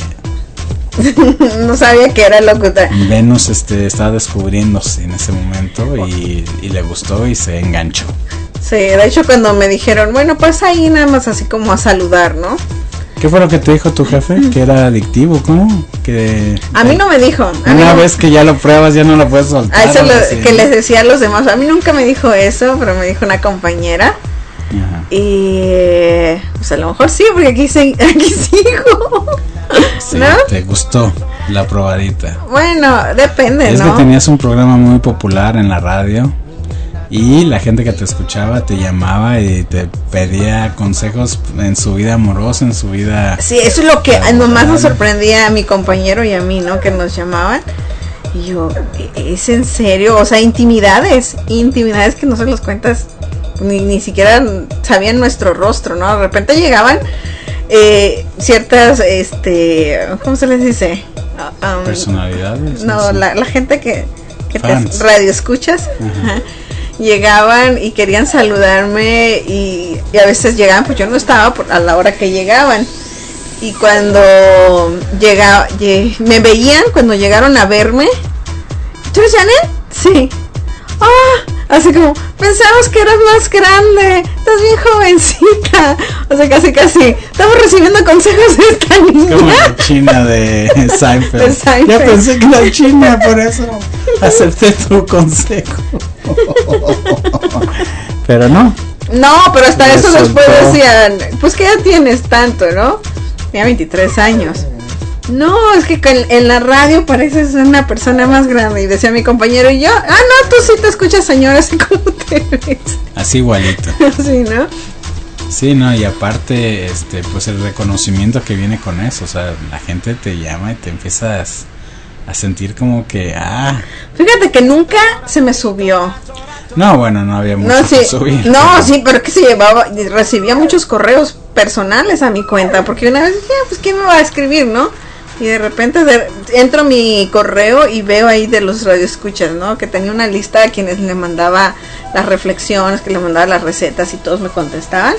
[SPEAKER 3] No sabía que era locutora.
[SPEAKER 5] Venus este, estaba descubriéndose en ese momento y, y le gustó y se enganchó.
[SPEAKER 3] Sí, de hecho cuando me dijeron, bueno, pues ahí nada más así como a saludar, ¿no?
[SPEAKER 5] ¿Qué fue lo que te dijo tu jefe? Que era adictivo, ¿cómo? Que
[SPEAKER 3] a mí no me dijo.
[SPEAKER 5] Una
[SPEAKER 3] no.
[SPEAKER 5] vez que ya lo pruebas ya no lo puedes soltar.
[SPEAKER 3] A eso lo, que les decía a los demás. A mí nunca me dijo eso, pero me dijo una compañera. Ajá. Y pues a lo mejor sí, porque aquí, se, aquí sigo.
[SPEAKER 5] Sí,
[SPEAKER 3] ¿no?
[SPEAKER 5] Te gustó la probadita.
[SPEAKER 3] Bueno, depende,
[SPEAKER 5] es
[SPEAKER 3] ¿no?
[SPEAKER 5] Es que tenías un programa muy popular en la radio. Y la gente que te escuchaba te llamaba y te pedía consejos en su vida amorosa, en su vida...
[SPEAKER 3] Sí, eso es lo que laboral. Nomás nos sorprendía a mi compañero y a mí, ¿no? Que nos llamaban. Y yo, ¿es en serio? O sea, intimidades, intimidades que no se los cuentas, ni, ni siquiera sabían nuestro rostro, ¿no? De repente llegaban eh, ciertas, este, ¿cómo se les dice?
[SPEAKER 5] Um, Personalidades.
[SPEAKER 3] No, no la, la gente que, que te radio escuchas.
[SPEAKER 5] Ajá.
[SPEAKER 3] Llegaban y querían saludarme y, y a veces llegaban, pues yo no estaba por, a la hora que llegaban, y cuando llegaba, lleg, me veían cuando llegaron a verme. ¿Tú eres Janet? Sí. Ah, así como, pensamos que eras más grande, estás bien jovencita. O sea, casi casi estamos recibiendo consejos de esta niña.
[SPEAKER 5] Como la china de Seinfeld.
[SPEAKER 3] de Seinfeld.
[SPEAKER 5] Ya pensé que la china, por eso acepté tu consejo. Pero no.
[SPEAKER 3] No, pero hasta
[SPEAKER 5] Me
[SPEAKER 3] eso
[SPEAKER 5] soltó.
[SPEAKER 3] después decían, pues que ya tienes tanto, ¿no? Tenía veintitrés años. No, es que en la radio pareces una persona más grande. Y decía mi compañero y yo, ah, no, tú sí te escuchas, señora, así como te ves.
[SPEAKER 5] Así igualito.
[SPEAKER 3] Sí, ¿no?
[SPEAKER 5] Sí, no, y aparte, este, pues el reconocimiento que viene con eso. O sea, la gente te llama y te empiezas a sentir como que, ah.
[SPEAKER 3] Fíjate que nunca se me subió.
[SPEAKER 5] No, bueno, no había mucho
[SPEAKER 3] no, sí,
[SPEAKER 5] que subir.
[SPEAKER 3] No,
[SPEAKER 5] pero...
[SPEAKER 3] sí, pero que se llevaba, recibía muchos correos personales a mi cuenta, porque una vez dije, ah, pues ¿quién me va a escribir, no? Y de repente de, entro a mi correo y veo ahí de los radioescuchas, ¿no? Que tenía una lista a quienes le mandaba las reflexiones, que le mandaba las recetas y todos me contestaban.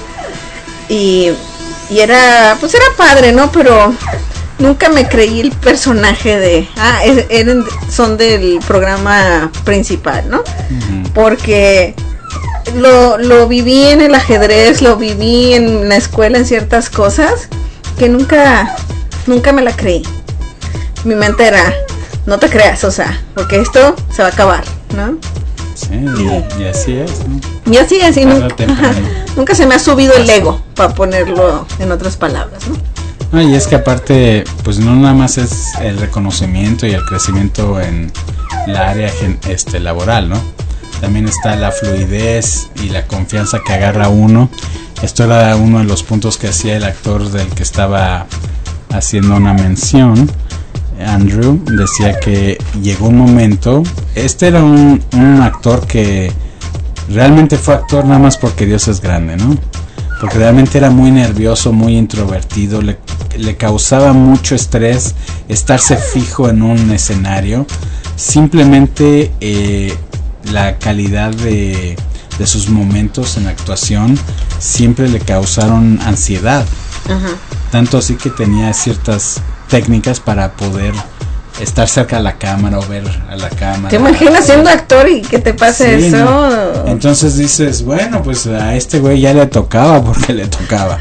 [SPEAKER 3] Y, y era, pues era padre, ¿no? Pero nunca me creí el personaje de, ah, es, eran, son del programa principal, ¿no? Uh-huh. Porque lo, lo viví en el ajedrez, lo viví en la escuela, en ciertas cosas que nunca... Nunca me la creí. Mi mente era, no te creas, o sea, porque esto se va a acabar, ¿no?
[SPEAKER 5] Sí, y, y así es, ¿no?
[SPEAKER 3] Y así es, y nunca, ajá, nunca se me ha subido el ego, para ponerlo en otras palabras, ¿no?
[SPEAKER 5] No, y es que aparte, pues no nada más es el reconocimiento y el crecimiento en la área este, laboral, ¿no? También está la fluidez y la confianza que agarra uno. Esto era uno de los puntos que hacía el actor del que estaba haciendo una mención. Andrew decía que llegó un momento, este era un, un actor que realmente fue actor nada más porque Dios es grande, ¿no? Porque realmente era muy nervioso, muy introvertido, le, le causaba mucho estrés estarse fijo en un escenario. Simplemente eh, la calidad de, de sus momentos en actuación siempre le causaron ansiedad.
[SPEAKER 3] Ajá.
[SPEAKER 5] Tanto así que tenía ciertas técnicas para poder estar cerca de la cámara o ver a la cámara.
[SPEAKER 3] ¿Te imaginas siendo actor y que te pase
[SPEAKER 5] Sí,
[SPEAKER 3] eso?
[SPEAKER 5] ¿no? Entonces dices, bueno, pues a este güey ya le tocaba porque le tocaba.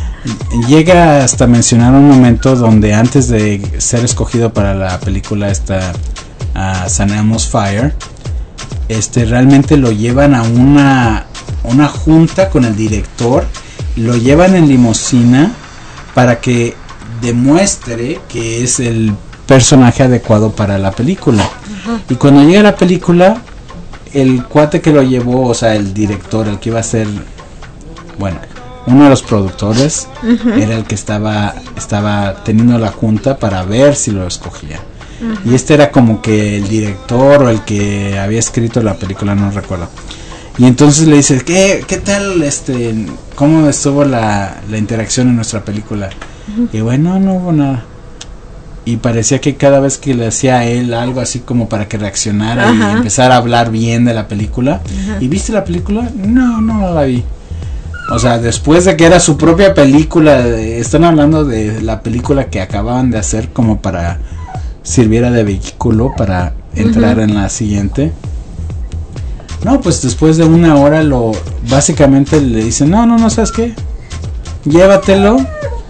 [SPEAKER 5] Llega hasta mencionar un momento donde antes de ser escogido para la película esta uh, Sanamos Fire, este realmente lo llevan a una una junta con el director, lo llevan en limusina para que demuestre que es el personaje adecuado para la película. Uh-huh. Y cuando llega la película, el cuate que lo llevó, o sea, el director, el que iba a ser, bueno, uno de los productores, uh-huh, era el que estaba estaba teniendo la junta para ver si lo escogía. Uh-huh. Y este era como que el director o el que había escrito la película, no recuerdo. Y entonces le dice, ¿qué, qué tal, este, cómo estuvo la, la interacción en nuestra película? Uh-huh. Y bueno, no hubo nada. Y parecía que cada vez que le hacía a él algo así como para que reaccionara, uh-huh, y empezara a hablar bien de la película. Uh-huh. ¿Y viste la película? No, no la vi. O sea, después de que era su propia película, de, están hablando de la película que acababan de hacer como para sirviera de vehículo para entrar, uh-huh, en la siguiente. No, pues después de una hora lo básicamente le dicen, no, no, no, ¿sabes qué? Llévatelo.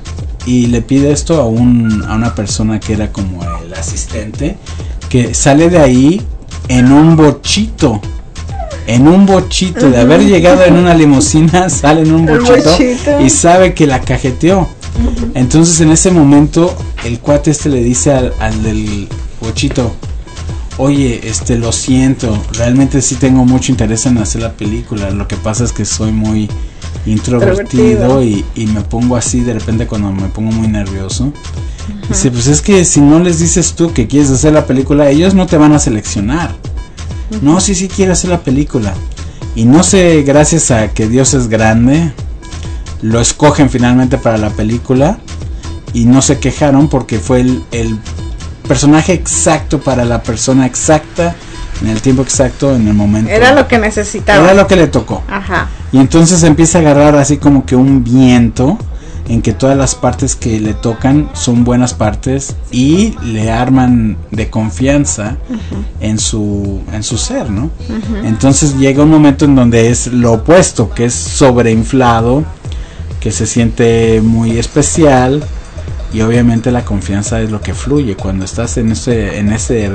[SPEAKER 5] Y le pide esto a un a una persona que era como el asistente, que sale de ahí en un bochito. En un bochito, uh-huh, de haber llegado en una limusina, sale en un bochito, bochito. Y sabe que la cajeteó. Uh-huh. Entonces en ese momento el cuate este le dice al, al del bochito, oye, este, lo siento, realmente sí tengo mucho interés en hacer la película, lo que pasa es que soy muy introvertido y, y me pongo así de repente cuando me pongo muy nervioso. Uh-huh. Dice, pues es que si no les dices tú que quieres hacer la película, ellos no te van a seleccionar. Uh-huh. No, sí, sí quiero hacer la película. Y no sé, gracias a que Dios es grande, lo escogen finalmente para la película y no se quejaron porque fue el, el personaje exacto para la persona exacta, en el tiempo exacto, en el momento.
[SPEAKER 3] Era lo que necesitaba.
[SPEAKER 5] Era lo que le tocó.
[SPEAKER 3] Ajá.
[SPEAKER 5] Y entonces empieza a agarrar así como que un viento en que todas las partes que le tocan son buenas partes y le arman de confianza, uh-huh, en su en su ser, ¿no? Uh-huh. Entonces llega un momento en donde es lo opuesto, que es sobreinflado, que se siente muy especial y obviamente la confianza es lo que fluye cuando estás en ese en ese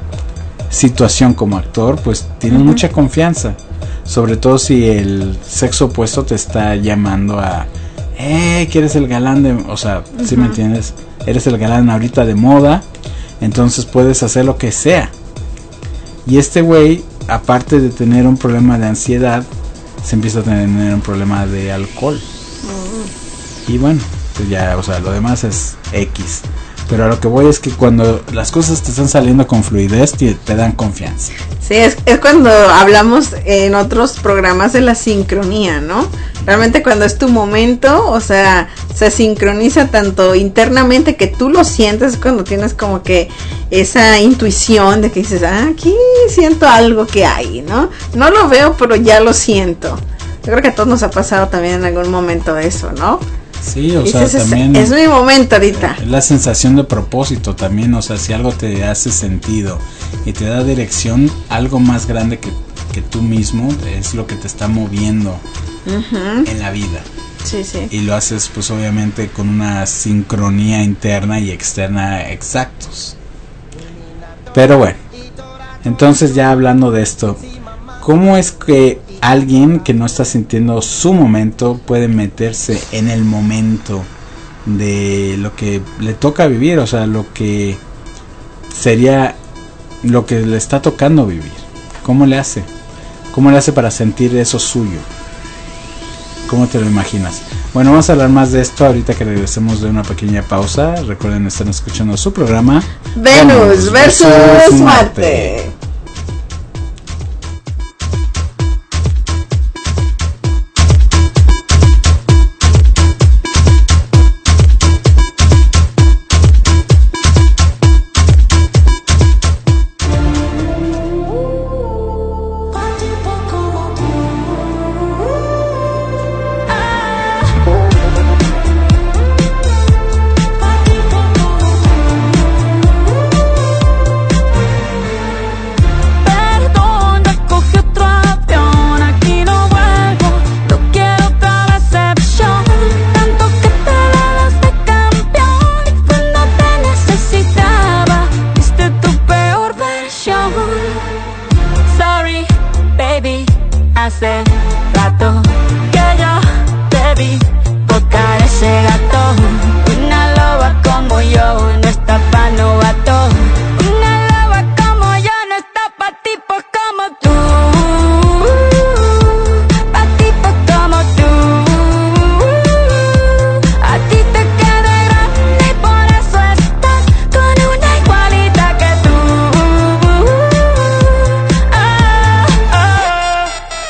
[SPEAKER 5] situación como actor, pues tienes, uh-huh, mucha confianza, sobre todo si el sexo opuesto te está llamando a eh, que eres el galán de, o sea, uh-huh, ¿sí me entiendes? Eres el galán ahorita de moda, entonces puedes hacer lo que sea. Y este güey, aparte de tener un problema de ansiedad, se empieza a tener un problema de alcohol. Uh-huh. Y bueno, pues ya, o sea, lo demás es X. Pero a lo que voy es que cuando las cosas te están saliendo con fluidez, te, te dan confianza.
[SPEAKER 3] Sí, es, es cuando hablamos en otros programas de la sincronía, ¿no? Realmente cuando es tu momento, o sea, se sincroniza tanto internamente que tú lo sientes, cuando tienes como que esa intuición de que dices, ah, aquí siento algo que hay, ¿no? No lo veo, pero ya lo siento. Yo creo que a todos nos ha pasado también en algún momento de eso, ¿no?
[SPEAKER 5] Sí, o
[SPEAKER 3] sea,
[SPEAKER 5] es, también
[SPEAKER 3] es mi momento ahorita.
[SPEAKER 5] Es la sensación de propósito también, o sea, si algo te hace sentido y te da dirección, algo más grande que, que tú mismo es lo que te está moviendo, uh-huh, en la vida.
[SPEAKER 3] Sí, sí.
[SPEAKER 5] Y lo haces pues obviamente con una sincronía interna y externa exactos. Pero bueno, entonces ya hablando de esto, ¿cómo es que alguien que no está sintiendo su momento puede meterse en el momento de lo que le toca vivir? O sea, lo que sería lo que le está tocando vivir. ¿Cómo le hace? ¿Cómo le hace para sentir eso suyo? ¿Cómo te lo imaginas? Bueno, vamos a hablar más de esto ahorita que regresemos de una pequeña pausa. Recuerden, están escuchando su programa
[SPEAKER 3] Venus versus Marte.
[SPEAKER 8] Hace rato que yo te vi tocar ese gato. Una loba como yo no está pa' novato. Una loba como yo no está pa' tipos como tú. Pa' tipos como tú. A ti te queda grande y por eso estás con una igualita que tú. Ah, ah.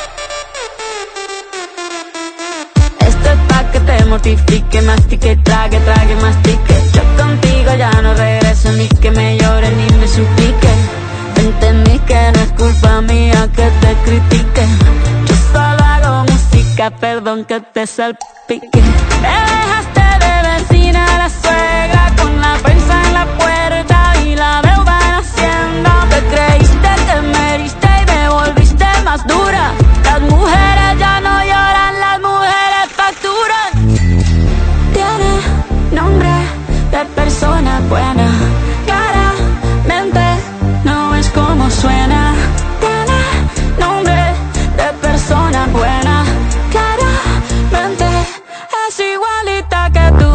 [SPEAKER 8] Esto es pa' que te mortifique, mastique, trague, trague, mastique. Yo contigo ya no regreso, ni que me llore ni me suplique. Entendí que no es culpa mía que te critique. Yo solo hago música, perdón que te salpique. Me dejaste de vecina a la suegra con la prensa en la puerta y la deuda en Hacienda. Te creíste que me heriste y me volviste más dura. Las mujeres ya no lloran, las mujeres facturan. Tiene nombre de persona buena, claramente no es como suena. Tiene nombre de persona buena, claramente es igualita que tú.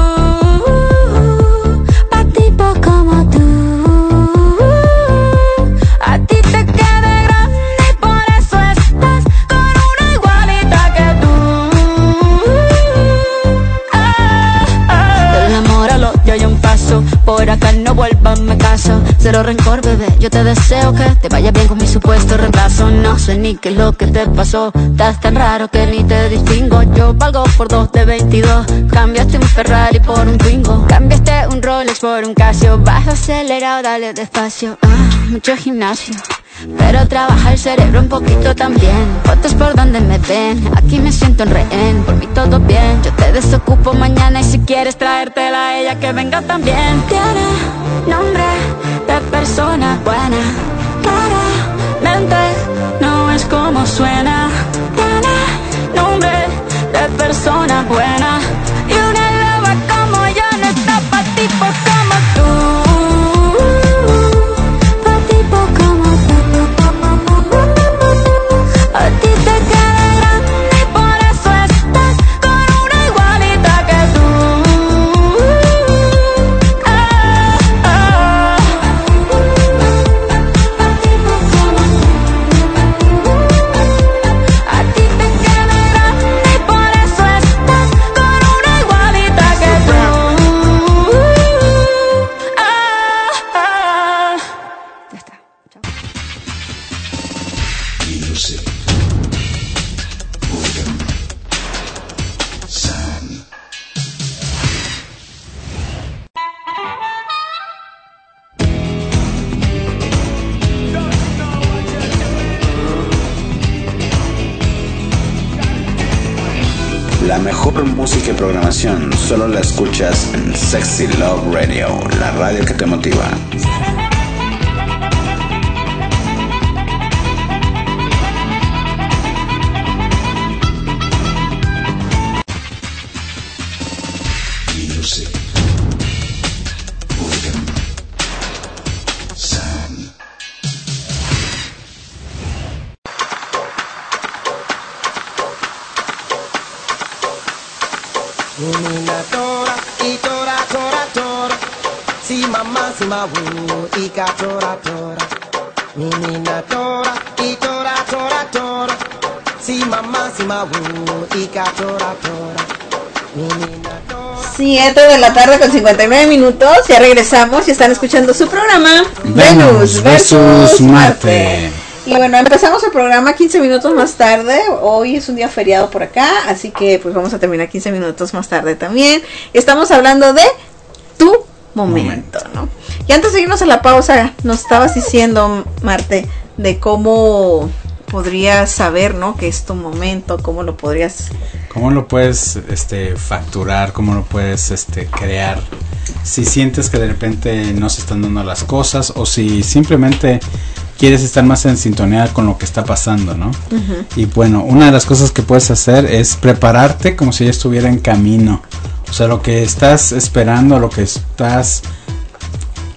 [SPEAKER 8] Pa' tipo como tú. A ti te queda grande y por eso estás con una igualita que tú. Ah, ah. Del amor al odio hay un paso, por acá no vuelvas, me caso. Cero rencor, bebé, yo te deseo que te vaya bien con mi supuesto reemplazo. No sé ni qué es lo que te pasó, estás tan raro que ni te distingo. Yo valgo por dos de veintidós, cambiaste un Ferrari por un Twingo. Cambiaste un Rolex por un Casio, vas acelerado, dale despacio. Ah, mucho gimnasio, pero trabaja el cerebro un poquito también. Fotos por donde me ven, aquí me siento en rehén. Por mí todo bien, yo te desocupo mañana. Y si quieres traértela a ella, que venga también. Tiene nombre de persona buena, claramente no es como suena. Tiene nombre de persona buena, y una loba como yo no está pa' tipos como tú. Pa' tipos como tú. A ti te queda grande y por eso estás con una igualita que tú. Ah, ah. A ti te queda grande y por eso estás con una igualita que tú. Ah, ah. Ya está. Chao.
[SPEAKER 1] La mejor música y programación solo la escuchas en Sexy Love Radio, la radio que te motiva.
[SPEAKER 4] Nina tora, y tora, tora, tora. Si mamá, si ma wu, y ka tora, tora. Nina tora, y tora, tora, tora. Si mamá, si ma wu, y ka tora, tora. Nina tora.
[SPEAKER 3] siete de la tarde con cincuenta y nueve minutos. Ya regresamos y están escuchando su programa
[SPEAKER 5] Venus versus Marte.
[SPEAKER 3] Y bueno, empezamos el programa quince minutos más tarde. Hoy es un día feriado por acá, así que pues vamos a terminar quince minutos más tarde también. Estamos hablando de tu momento, ¿no? Y antes de irnos a la pausa, nos estabas diciendo, Marte, de cómo podrías saber, ¿no?, que es tu momento, cómo lo podrías...
[SPEAKER 5] ¿Cómo lo puedes este, facturar? ¿Cómo lo puedes este, crear? Si sientes que de repente no se están dando las cosas, o si simplemente quieres estar más en sintonía con lo que está pasando, ¿no? Uh-huh. Y bueno, una de las cosas que puedes hacer es prepararte como si ya estuviera en camino. O sea, lo que estás esperando, lo que estás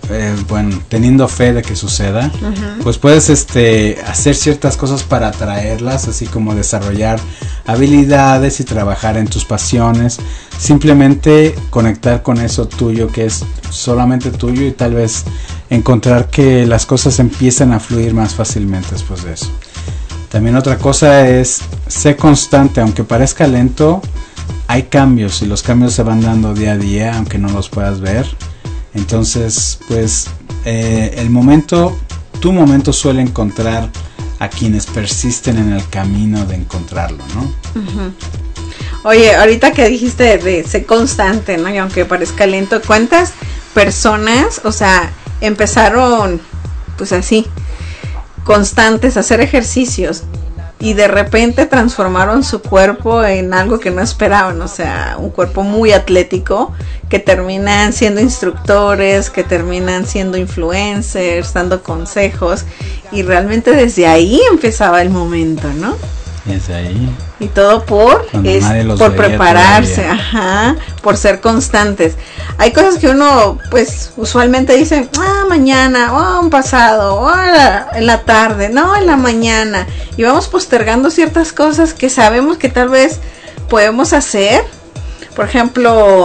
[SPEAKER 5] eh, bueno, teniendo fe de que suceda, uh-huh. pues puedes este hacer ciertas cosas para atraerlas, así como desarrollar habilidades y trabajar en tus pasiones, simplemente conectar con eso tuyo que es solamente tuyo y tal vez encontrar que las cosas empiezan a fluir más fácilmente después de eso. También otra cosa es ser constante, aunque parezca lento, hay cambios y los cambios se van dando día a día, aunque no los puedas ver. Entonces, pues eh, el momento, tu momento suele encontrar a quienes persisten en el camino de encontrarlo, ¿no?
[SPEAKER 3] Uh-huh. Oye, ahorita que dijiste de ser constante, ¿no? Y aunque parezca lento, ¿cuántas personas, o sea, empezaron pues así, constantes a hacer ejercicios y de repente transformaron su cuerpo en algo que no esperaban? O sea, un cuerpo muy atlético, que terminan siendo instructores, que terminan siendo influencers, dando consejos, y realmente desde ahí empezaba el momento, ¿no?
[SPEAKER 5] Desde ahí.
[SPEAKER 3] Y todo por es, por prepararse, todavía. Ajá, por ser constantes. Hay cosas que uno, pues, usualmente dice, ah, mañana, o un pasado, o en la tarde, no, en la mañana. Y vamos postergando ciertas cosas que sabemos que tal vez podemos hacer. Por ejemplo,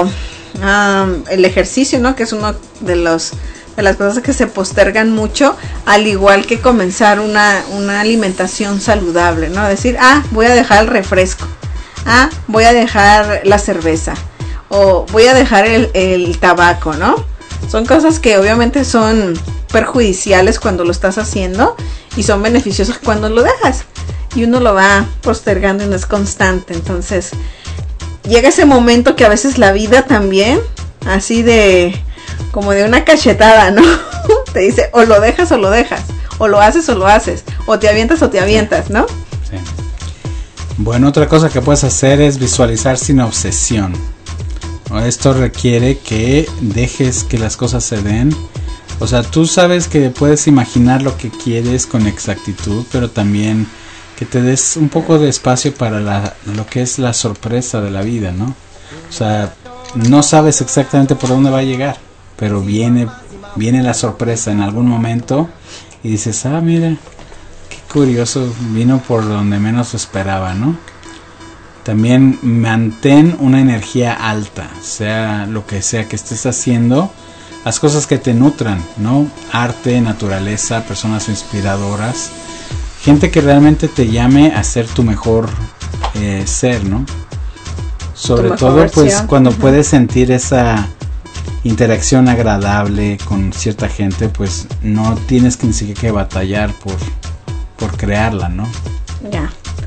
[SPEAKER 3] um, el ejercicio, ¿no? Que es uno de los de las cosas que se postergan mucho, al igual que comenzar una, una alimentación saludable, ¿no? Decir, ah, voy a dejar el refresco, ah, voy a dejar la cerveza, o voy a dejar el, el tabaco, ¿no? Son cosas que obviamente son perjudiciales cuando lo estás haciendo y son beneficiosas cuando lo dejas, y uno lo va postergando y no es constante. Entonces llega ese momento que a veces la vida también, así de como de una cachetada, ¿no? Te dice, o lo dejas o lo dejas, o lo haces o lo haces, o te avientas o te avientas, ¿no?
[SPEAKER 5] Sí. Bueno, otra cosa que puedes hacer es visualizar sin obsesión. Esto requiere que dejes que las cosas se den. O sea, tú sabes que puedes imaginar lo que quieres con exactitud, pero también que te des un poco de espacio para la, lo que es la sorpresa de la vida, ¿no? O sea, no sabes exactamente por dónde va a llegar, pero viene viene la sorpresa en algún momento y dices, ah, mira, qué curioso, vino por donde menos lo esperaba, ¿no? También mantén una energía alta, sea lo que sea que estés haciendo, las cosas que te nutran, ¿no? Arte, naturaleza, personas inspiradoras, gente que realmente te llame a ser tu mejor eh, ser, ¿no? Sobre todo, versión. Pues cuando uh-huh. puedes sentir esa interacción agradable con cierta gente, pues no tienes que ni siquiera que batallar por, por crearla, ¿no?
[SPEAKER 3] Ya.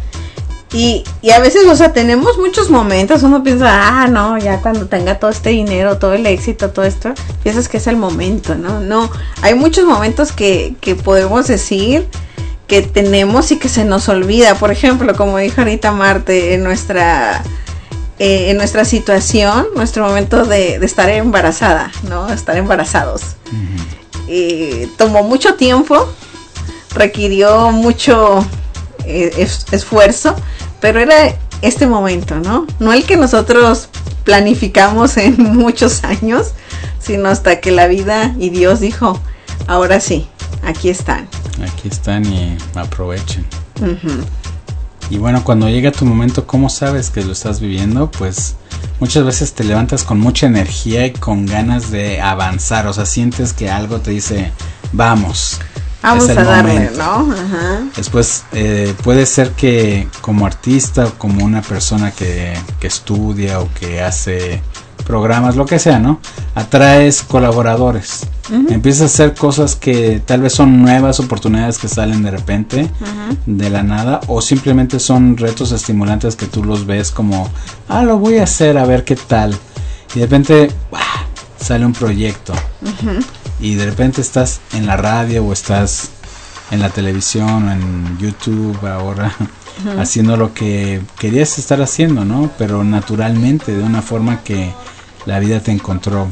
[SPEAKER 3] Y, y a veces, o sea, tenemos muchos momentos, uno piensa, ah, no, ya cuando tenga todo este dinero, todo el éxito, todo esto, piensas que es el momento, ¿no? No, hay muchos momentos que, que podemos decir que tenemos y que se nos olvida. Por ejemplo, como dijo ahorita Marte, en nuestra... Eh, en nuestra situación, nuestro momento de, de estar embarazada, ¿no? Estar embarazados. Uh-huh. Eh, tomó mucho tiempo, requirió mucho eh, es, esfuerzo, pero era este momento, ¿no? No el que nosotros planificamos en muchos años, sino hasta que la vida y Dios dijo, ahora sí, aquí están.
[SPEAKER 5] Aquí están y aprovechen.
[SPEAKER 3] Uh-huh.
[SPEAKER 5] Y bueno, cuando llega tu momento, ¿cómo sabes que lo estás viviendo? Pues muchas veces te levantas con mucha energía y con ganas de avanzar. O sea, sientes que algo te dice, vamos.
[SPEAKER 3] Vamos a darle, ¿no? Ajá.
[SPEAKER 5] Después eh, puede ser que como artista o como una persona que, que estudia o que hace programas, lo que sea, ¿no? Atraes colaboradores. Uh-huh. Empiezas a hacer cosas que tal vez son nuevas oportunidades que salen de repente, uh-huh. de la nada, o simplemente son retos estimulantes que tú los ves como, ah, lo voy a hacer a ver qué tal. Y de repente, ¡bah!, sale un proyecto. Uh-huh. Y de repente estás en la radio o estás en la televisión o en YouTube ahora, uh-huh. haciendo lo que querías estar haciendo, ¿no? Pero naturalmente, de una forma que la vida te encontró.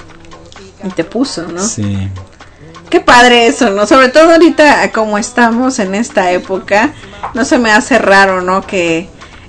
[SPEAKER 3] Y te puso, ¿no?
[SPEAKER 5] Sí.
[SPEAKER 3] Qué padre eso, ¿no? Sobre todo ahorita, como estamos en esta época, no se me hace raro, ¿no? Que,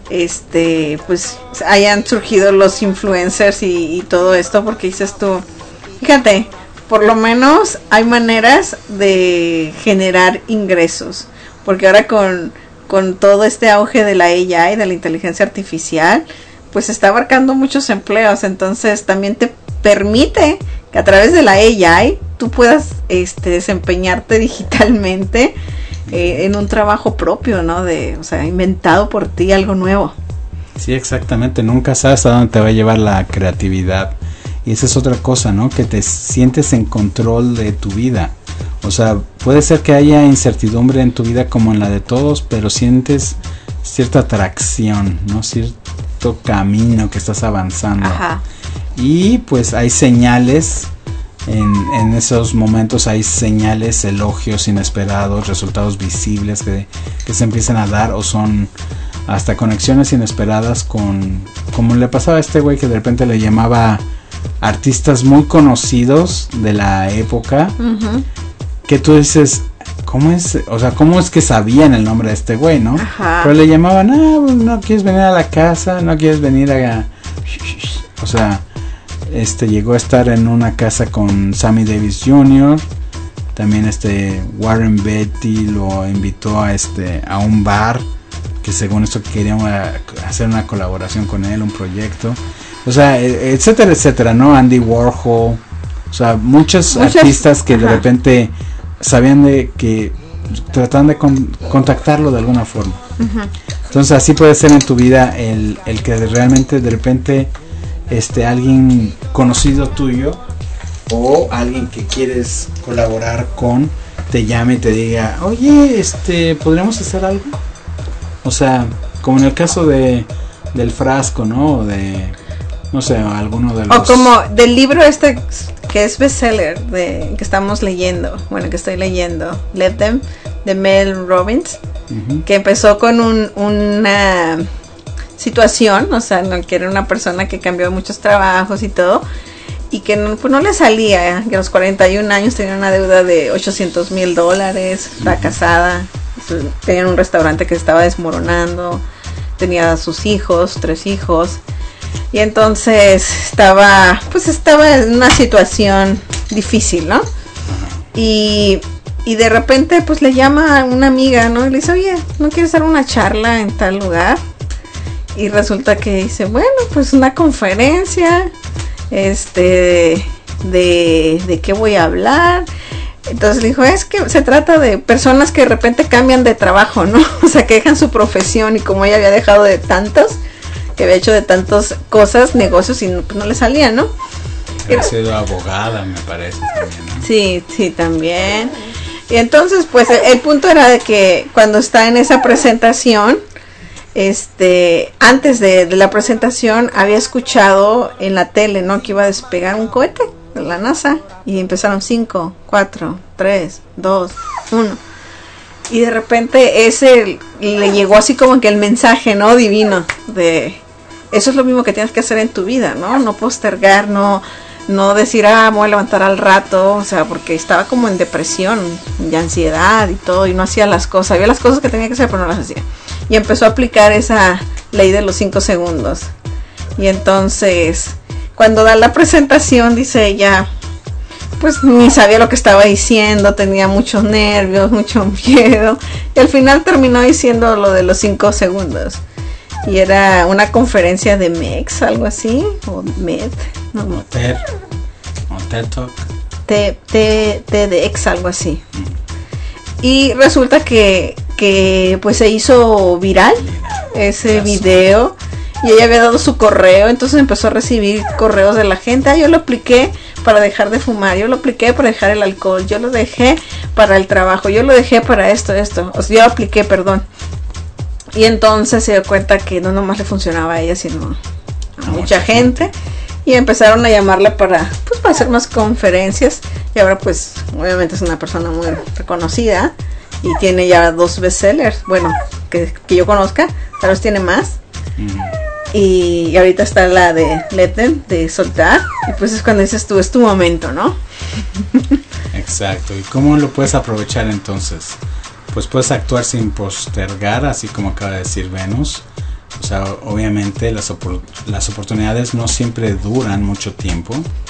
[SPEAKER 3] este, pues, hayan surgido los influencers y, y todo esto, porque dices tú, fíjate, por lo menos hay maneras de generar ingresos, porque ahora con, con todo este auge de la A I, de la inteligencia artificial, pues está abarcando muchos empleos, entonces también te permite que a través de la A I tú puedas este, desempeñarte digitalmente eh, en un trabajo propio, ¿no? De, o sea, inventado por ti, algo nuevo.
[SPEAKER 5] Sí, exactamente, nunca sabes a dónde te va a llevar la creatividad. Y esa es otra cosa, ¿no? Que te sientes en control de tu vida. O sea, puede ser que haya incertidumbre en tu vida como en la de todos, pero sientes cierta atracción, ¿no? Cierto camino que estás avanzando.
[SPEAKER 3] Ajá.
[SPEAKER 5] Y pues hay señales, en, en esos momentos hay señales, elogios inesperados, resultados visibles que, que se empiezan a dar, o son hasta conexiones inesperadas con, como le pasaba a este güey que de repente le llamaba artistas muy conocidos de la época, uh-huh. que tú dices, ¿cómo es? O sea, ¿cómo es que sabían el nombre de este güey, no?
[SPEAKER 3] Ajá.
[SPEAKER 5] Pero le llamaban, ah, no quieres venir a la casa, no quieres venir a... O sea, este llegó a estar en una casa con Sammy Davis junior También este Warren Beatty lo invitó a este a un bar, que según esto querían hacer una colaboración con él, un proyecto. O sea, etcétera, etcétera, ¿no? Andy Warhol. O sea, muchos Muchas, artistas que ajá. de repente sabían de que trataban de con, contactarlo de alguna forma. Uh-huh. Entonces así puede ser en tu vida el, el que realmente de repente este alguien conocido tuyo o alguien que quieres colaborar con te llame y te diga, oye, este, ¿podríamos hacer algo? O sea, como en el caso de del frasco, ¿no? O de, no sé, alguno de los...
[SPEAKER 3] O como del libro este que es bestseller de, que estamos leyendo, bueno, que estoy leyendo, Let Them, de Mel Robbins, uh-huh. que empezó con un, una situación, o sea, no, que era una persona que cambió muchos trabajos y todo, y que no, pues no le salía, ¿eh? Que a los cuarenta y un años tenía una deuda de ochocientos mil dólares, estaba uh-huh. casada, tenía un restaurante que se estaba desmoronando, tenía sus hijos, tres hijos, y entonces estaba, pues estaba en una situación difícil, ¿no? Y, y de repente pues le llama a una amiga, ¿no? Y le dice, oye, ¿no quieres dar una charla en tal lugar? Y resulta que dice, bueno, pues una conferencia, este, de, de qué voy a hablar. Entonces le dijo, es que se trata de personas que de repente cambian de trabajo, ¿no? O sea, que dejan su profesión, y como ella había dejado de tantos, que había hecho de tantas cosas, negocios, y no, pues no le salían, ¿no?
[SPEAKER 5] Ha sido abogada, me parece también, ¿no?
[SPEAKER 3] Sí, sí, también. Y entonces, pues, el, el punto era de que cuando está en esa presentación, este, antes de, de la presentación, había escuchado en la tele, ¿no? Que iba a despegar un cohete de la NASA, y empezaron cinco, cuatro, tres, dos, uno. Y de repente ese le llegó así como que el mensaje, ¿no? Divino de eso es lo mismo que tienes que hacer en tu vida, ¿no? No postergar, no no decir, ah, me voy a levantar al rato, o sea, porque estaba como en depresión y ansiedad y todo, y no hacía las cosas, había las cosas que tenía que hacer, pero no las hacía. Y empezó a aplicar esa ley de los cinco segundos. Y entonces, cuando da la presentación, dice ella, pues ni sabía lo que estaba diciendo, tenía muchos nervios, mucho miedo, y al final terminó diciendo lo de los cinco segundos. Y era una conferencia de M E X, algo así, o M E D, no,
[SPEAKER 5] o TED, o TED Talk,
[SPEAKER 3] T D X, algo así. Mm. Y resulta que, que pues se hizo viral ese video, y ella había dado su correo, entonces empezó a recibir correos de la gente. Ah, yo lo apliqué para dejar de fumar, yo lo apliqué para dejar el alcohol, yo lo dejé para el trabajo, yo lo dejé para esto, esto, o sea, yo apliqué, perdón. Y entonces se dio cuenta que no nomás le funcionaba a ella, sino a mucha gente, y empezaron a llamarla para, pues, para hacer más conferencias, y ahora pues obviamente es una persona muy reconocida y tiene ya dos bestsellers, bueno, que, que yo conozca, tal vez tiene más. Mm. Y, y ahorita está la de Let Them, de soltar, y pues es cuando dices tú, es tu momento, ¿no?
[SPEAKER 5] Exacto. ¿Y cómo lo puedes aprovechar entonces? Pues puedes actuar sin postergar, así como acaba de decir Venus. O sea, obviamente las, opor- las oportunidades no siempre duran mucho tiempo.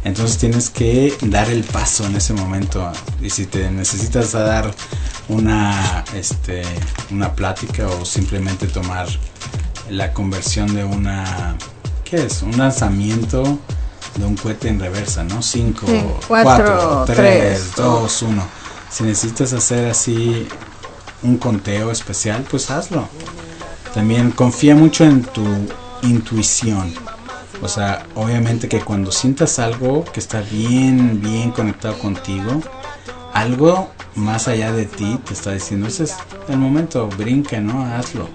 [SPEAKER 5] Entonces tienes que dar el paso en ese momento. Y si te necesitas dar una, este, una plática o simplemente tomar la conversión de una, ¿qué es? Un lanzamiento de un cohete en reversa, ¿no? cinco,
[SPEAKER 3] sí, cuatro,
[SPEAKER 5] tres, dos, uno. Si necesitas hacer así un conteo especial, pues hazlo. También confía mucho en tu intuición. O sea, obviamente que cuando sientas algo que está bien, bien conectado contigo, algo más allá de ti te está diciendo, ese es el momento, brinca, ¿no? Hazlo.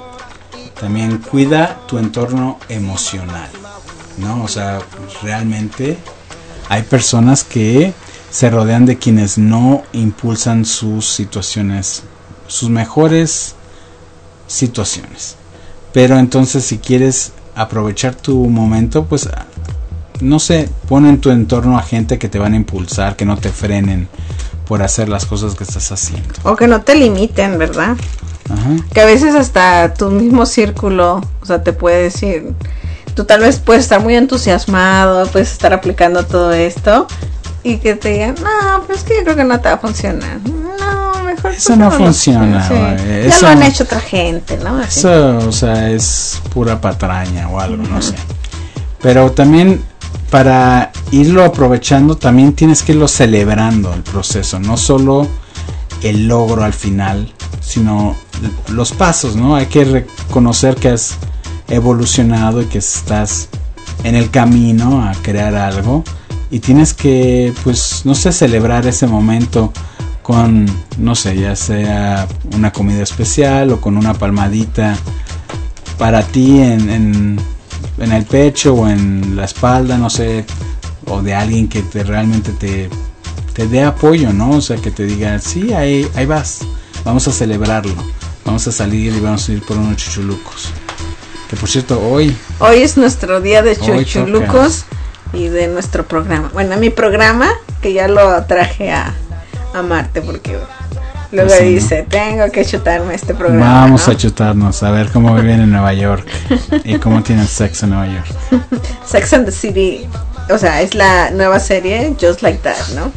[SPEAKER 5] También cuida tu entorno emocional, ¿no? O sea, realmente hay personas que se rodean de quienes no impulsan sus situaciones, sus mejores situaciones. Pero entonces si quieres aprovechar tu momento, pues no sé, pon en tu entorno a gente que te van a impulsar, que no te frenen por hacer las cosas que estás haciendo.
[SPEAKER 3] O que no te limiten, ¿verdad?
[SPEAKER 5] Ajá.
[SPEAKER 3] Que a veces hasta tu mismo círculo, o sea, te puede decir, tú tal vez puedes estar muy entusiasmado, puedes estar aplicando todo esto y que te digan, no, pero es que yo creo que no te va a funcionar. No, mejor
[SPEAKER 5] eso no, no funciona.
[SPEAKER 3] Sí.
[SPEAKER 5] Ya
[SPEAKER 3] eso, lo han hecho otra gente, ¿no? Así.
[SPEAKER 5] Eso, o sea, es pura patraña o algo, uh-huh. no sé. Pero también para irlo aprovechando, también tienes que irlo celebrando el proceso, no solo el logro al final, sino los pasos, ¿no? Hay que reconocer que has evolucionado y que estás en el camino a crear algo y tienes que, pues, no sé, celebrar ese momento con, no sé, ya sea una comida especial o con una palmadita para ti en, en, en el pecho o en la espalda, no sé, o de alguien que te realmente te, te dé apoyo, ¿no? O sea, que te diga, sí, ahí, ahí vas, vamos a celebrarlo, vamos a salir y vamos a ir por unos chuchulucos. Que por cierto, hoy...
[SPEAKER 3] Hoy es nuestro día de chuchulucos y de nuestro programa. Bueno, mi programa, que ya lo traje a, a Marte, porque luego sí, dice, ¿no? Tengo que chutarme este programa.
[SPEAKER 5] Vamos
[SPEAKER 3] ¿no?
[SPEAKER 5] a chutarnos, a ver cómo viven en Nueva York y cómo tienen sexo en Nueva York.
[SPEAKER 3] Sex and the City, o sea, es la nueva serie Just Like That, ¿no?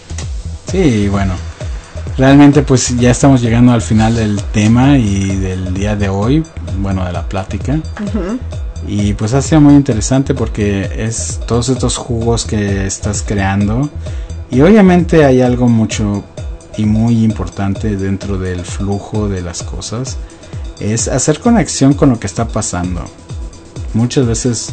[SPEAKER 5] Sí, bueno. Realmente pues ya estamos llegando al final del tema y del día de hoy, bueno, de la plática. Uh-huh. Y pues ha sido muy interesante porque es todos estos jugos que estás creando. Y obviamente hay algo mucho y muy importante dentro del flujo de las cosas. Es hacer conexión con lo que está pasando. Muchas veces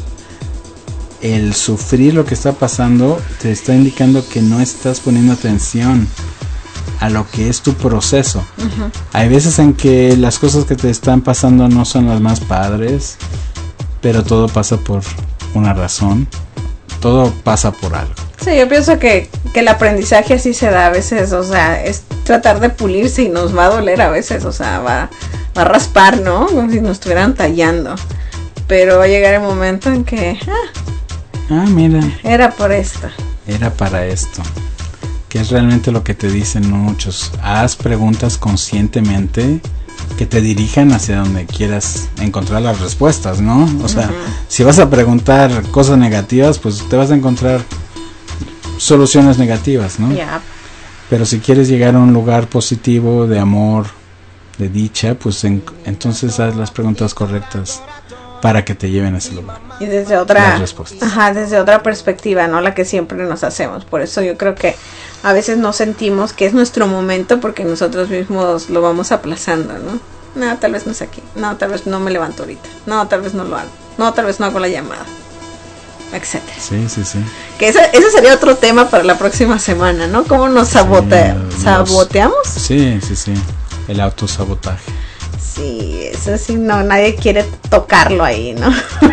[SPEAKER 5] el sufrir lo que está pasando te está indicando que no estás poniendo atención a lo que es tu proceso. Uh-huh. Hay veces en que las cosas que te están pasando no son las más padres, pero todo pasa por una razón, todo pasa por algo.
[SPEAKER 3] Sí, yo pienso que, que el aprendizaje así se da a veces, o sea, es tratar de pulirse y nos va a doler a veces, o sea, va, va a raspar, ¿no? Como si nos estuvieran tallando, pero va a llegar el momento en que, ah,
[SPEAKER 5] ah mira,
[SPEAKER 3] era por esto.
[SPEAKER 5] Era para esto. Que es realmente lo que te dicen muchos. Haz preguntas conscientemente que te dirijan hacia donde quieras encontrar las respuestas, ¿no? O sea, uh-huh. si vas a preguntar cosas negativas, pues te vas a encontrar soluciones negativas, ¿no?
[SPEAKER 3] Yeah.
[SPEAKER 5] Pero si quieres llegar a un lugar positivo, de amor, de dicha, pues en, entonces haz las preguntas correctas para que te lleven a ese lugar.
[SPEAKER 3] Y desde otra, ajá, desde otra perspectiva, ¿no? La que siempre nos hacemos. Por eso yo creo que a veces no sentimos que es nuestro momento porque nosotros mismos lo vamos aplazando, ¿no? No, tal vez no es aquí. No, tal vez no me levanto ahorita. No, tal vez no lo hago. No, tal vez no hago la llamada. Etcétera.
[SPEAKER 5] Sí, sí, sí.
[SPEAKER 3] Que ese, ese sería otro tema para la próxima semana, ¿no? ¿Cómo nos sabotea, sí, saboteamos?
[SPEAKER 5] Los, sí, sí, sí. El autosabotaje.
[SPEAKER 3] Sí, eso sí, no, nadie quiere tocarlo ahí, ¿no?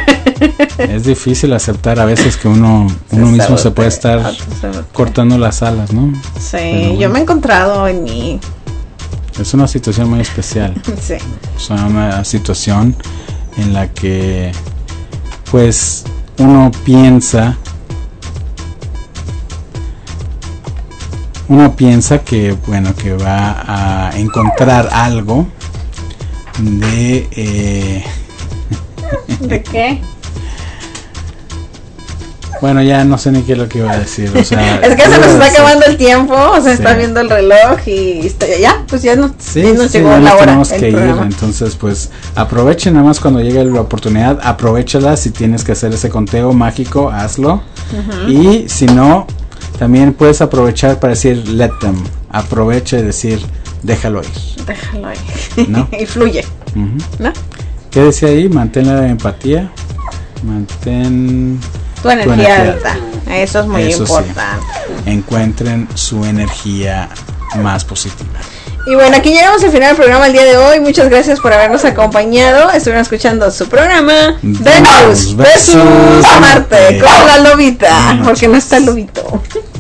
[SPEAKER 5] Es difícil aceptar a veces que uno uno se mismo se puede estar cortando las alas, ¿no?
[SPEAKER 3] Sí, bueno, yo me he encontrado en mí.
[SPEAKER 5] Es una situación muy especial.
[SPEAKER 3] Sí.
[SPEAKER 5] Es una situación en la que, pues, uno piensa, uno piensa que, bueno, que va a encontrar algo de
[SPEAKER 3] eh, ¿de qué?
[SPEAKER 5] Bueno, ya no sé ni qué es lo que iba a decir. O sea,
[SPEAKER 3] es que se nos está
[SPEAKER 5] decir.
[SPEAKER 3] acabando el tiempo, o sea,
[SPEAKER 5] Sí.
[SPEAKER 3] está viendo el reloj y está, ya, pues ya, no,
[SPEAKER 5] Sí,
[SPEAKER 3] ya nos
[SPEAKER 5] sí,
[SPEAKER 3] llegó
[SPEAKER 5] ya
[SPEAKER 3] la
[SPEAKER 5] nos
[SPEAKER 3] hora.
[SPEAKER 5] tenemos
[SPEAKER 3] el
[SPEAKER 5] que ir,
[SPEAKER 3] programa.
[SPEAKER 5] entonces pues aprovechen nada más cuando llegue la oportunidad, aprovechala, si tienes que hacer ese conteo mágico, hazlo. Uh-huh. Y si no, también puedes aprovechar para decir let them, aprovecha y decir déjalo ir.
[SPEAKER 3] Déjalo ir.
[SPEAKER 5] ¿No?
[SPEAKER 3] Y fluye.
[SPEAKER 5] Uh-huh.
[SPEAKER 3] ¿No?
[SPEAKER 5] ¿Qué decía ahí? Mantén la empatía, mantén
[SPEAKER 3] tu energía, tu energía alta. Eso es muy
[SPEAKER 5] Eso
[SPEAKER 3] importante.
[SPEAKER 5] Sí. Encuentren su energía más positiva.
[SPEAKER 3] Y bueno, aquí llegamos al final del programa el día de hoy. Muchas gracias por habernos acompañado. Estuvieron escuchando su programa Venus versus Marte con la lobita, porque no está el lobito.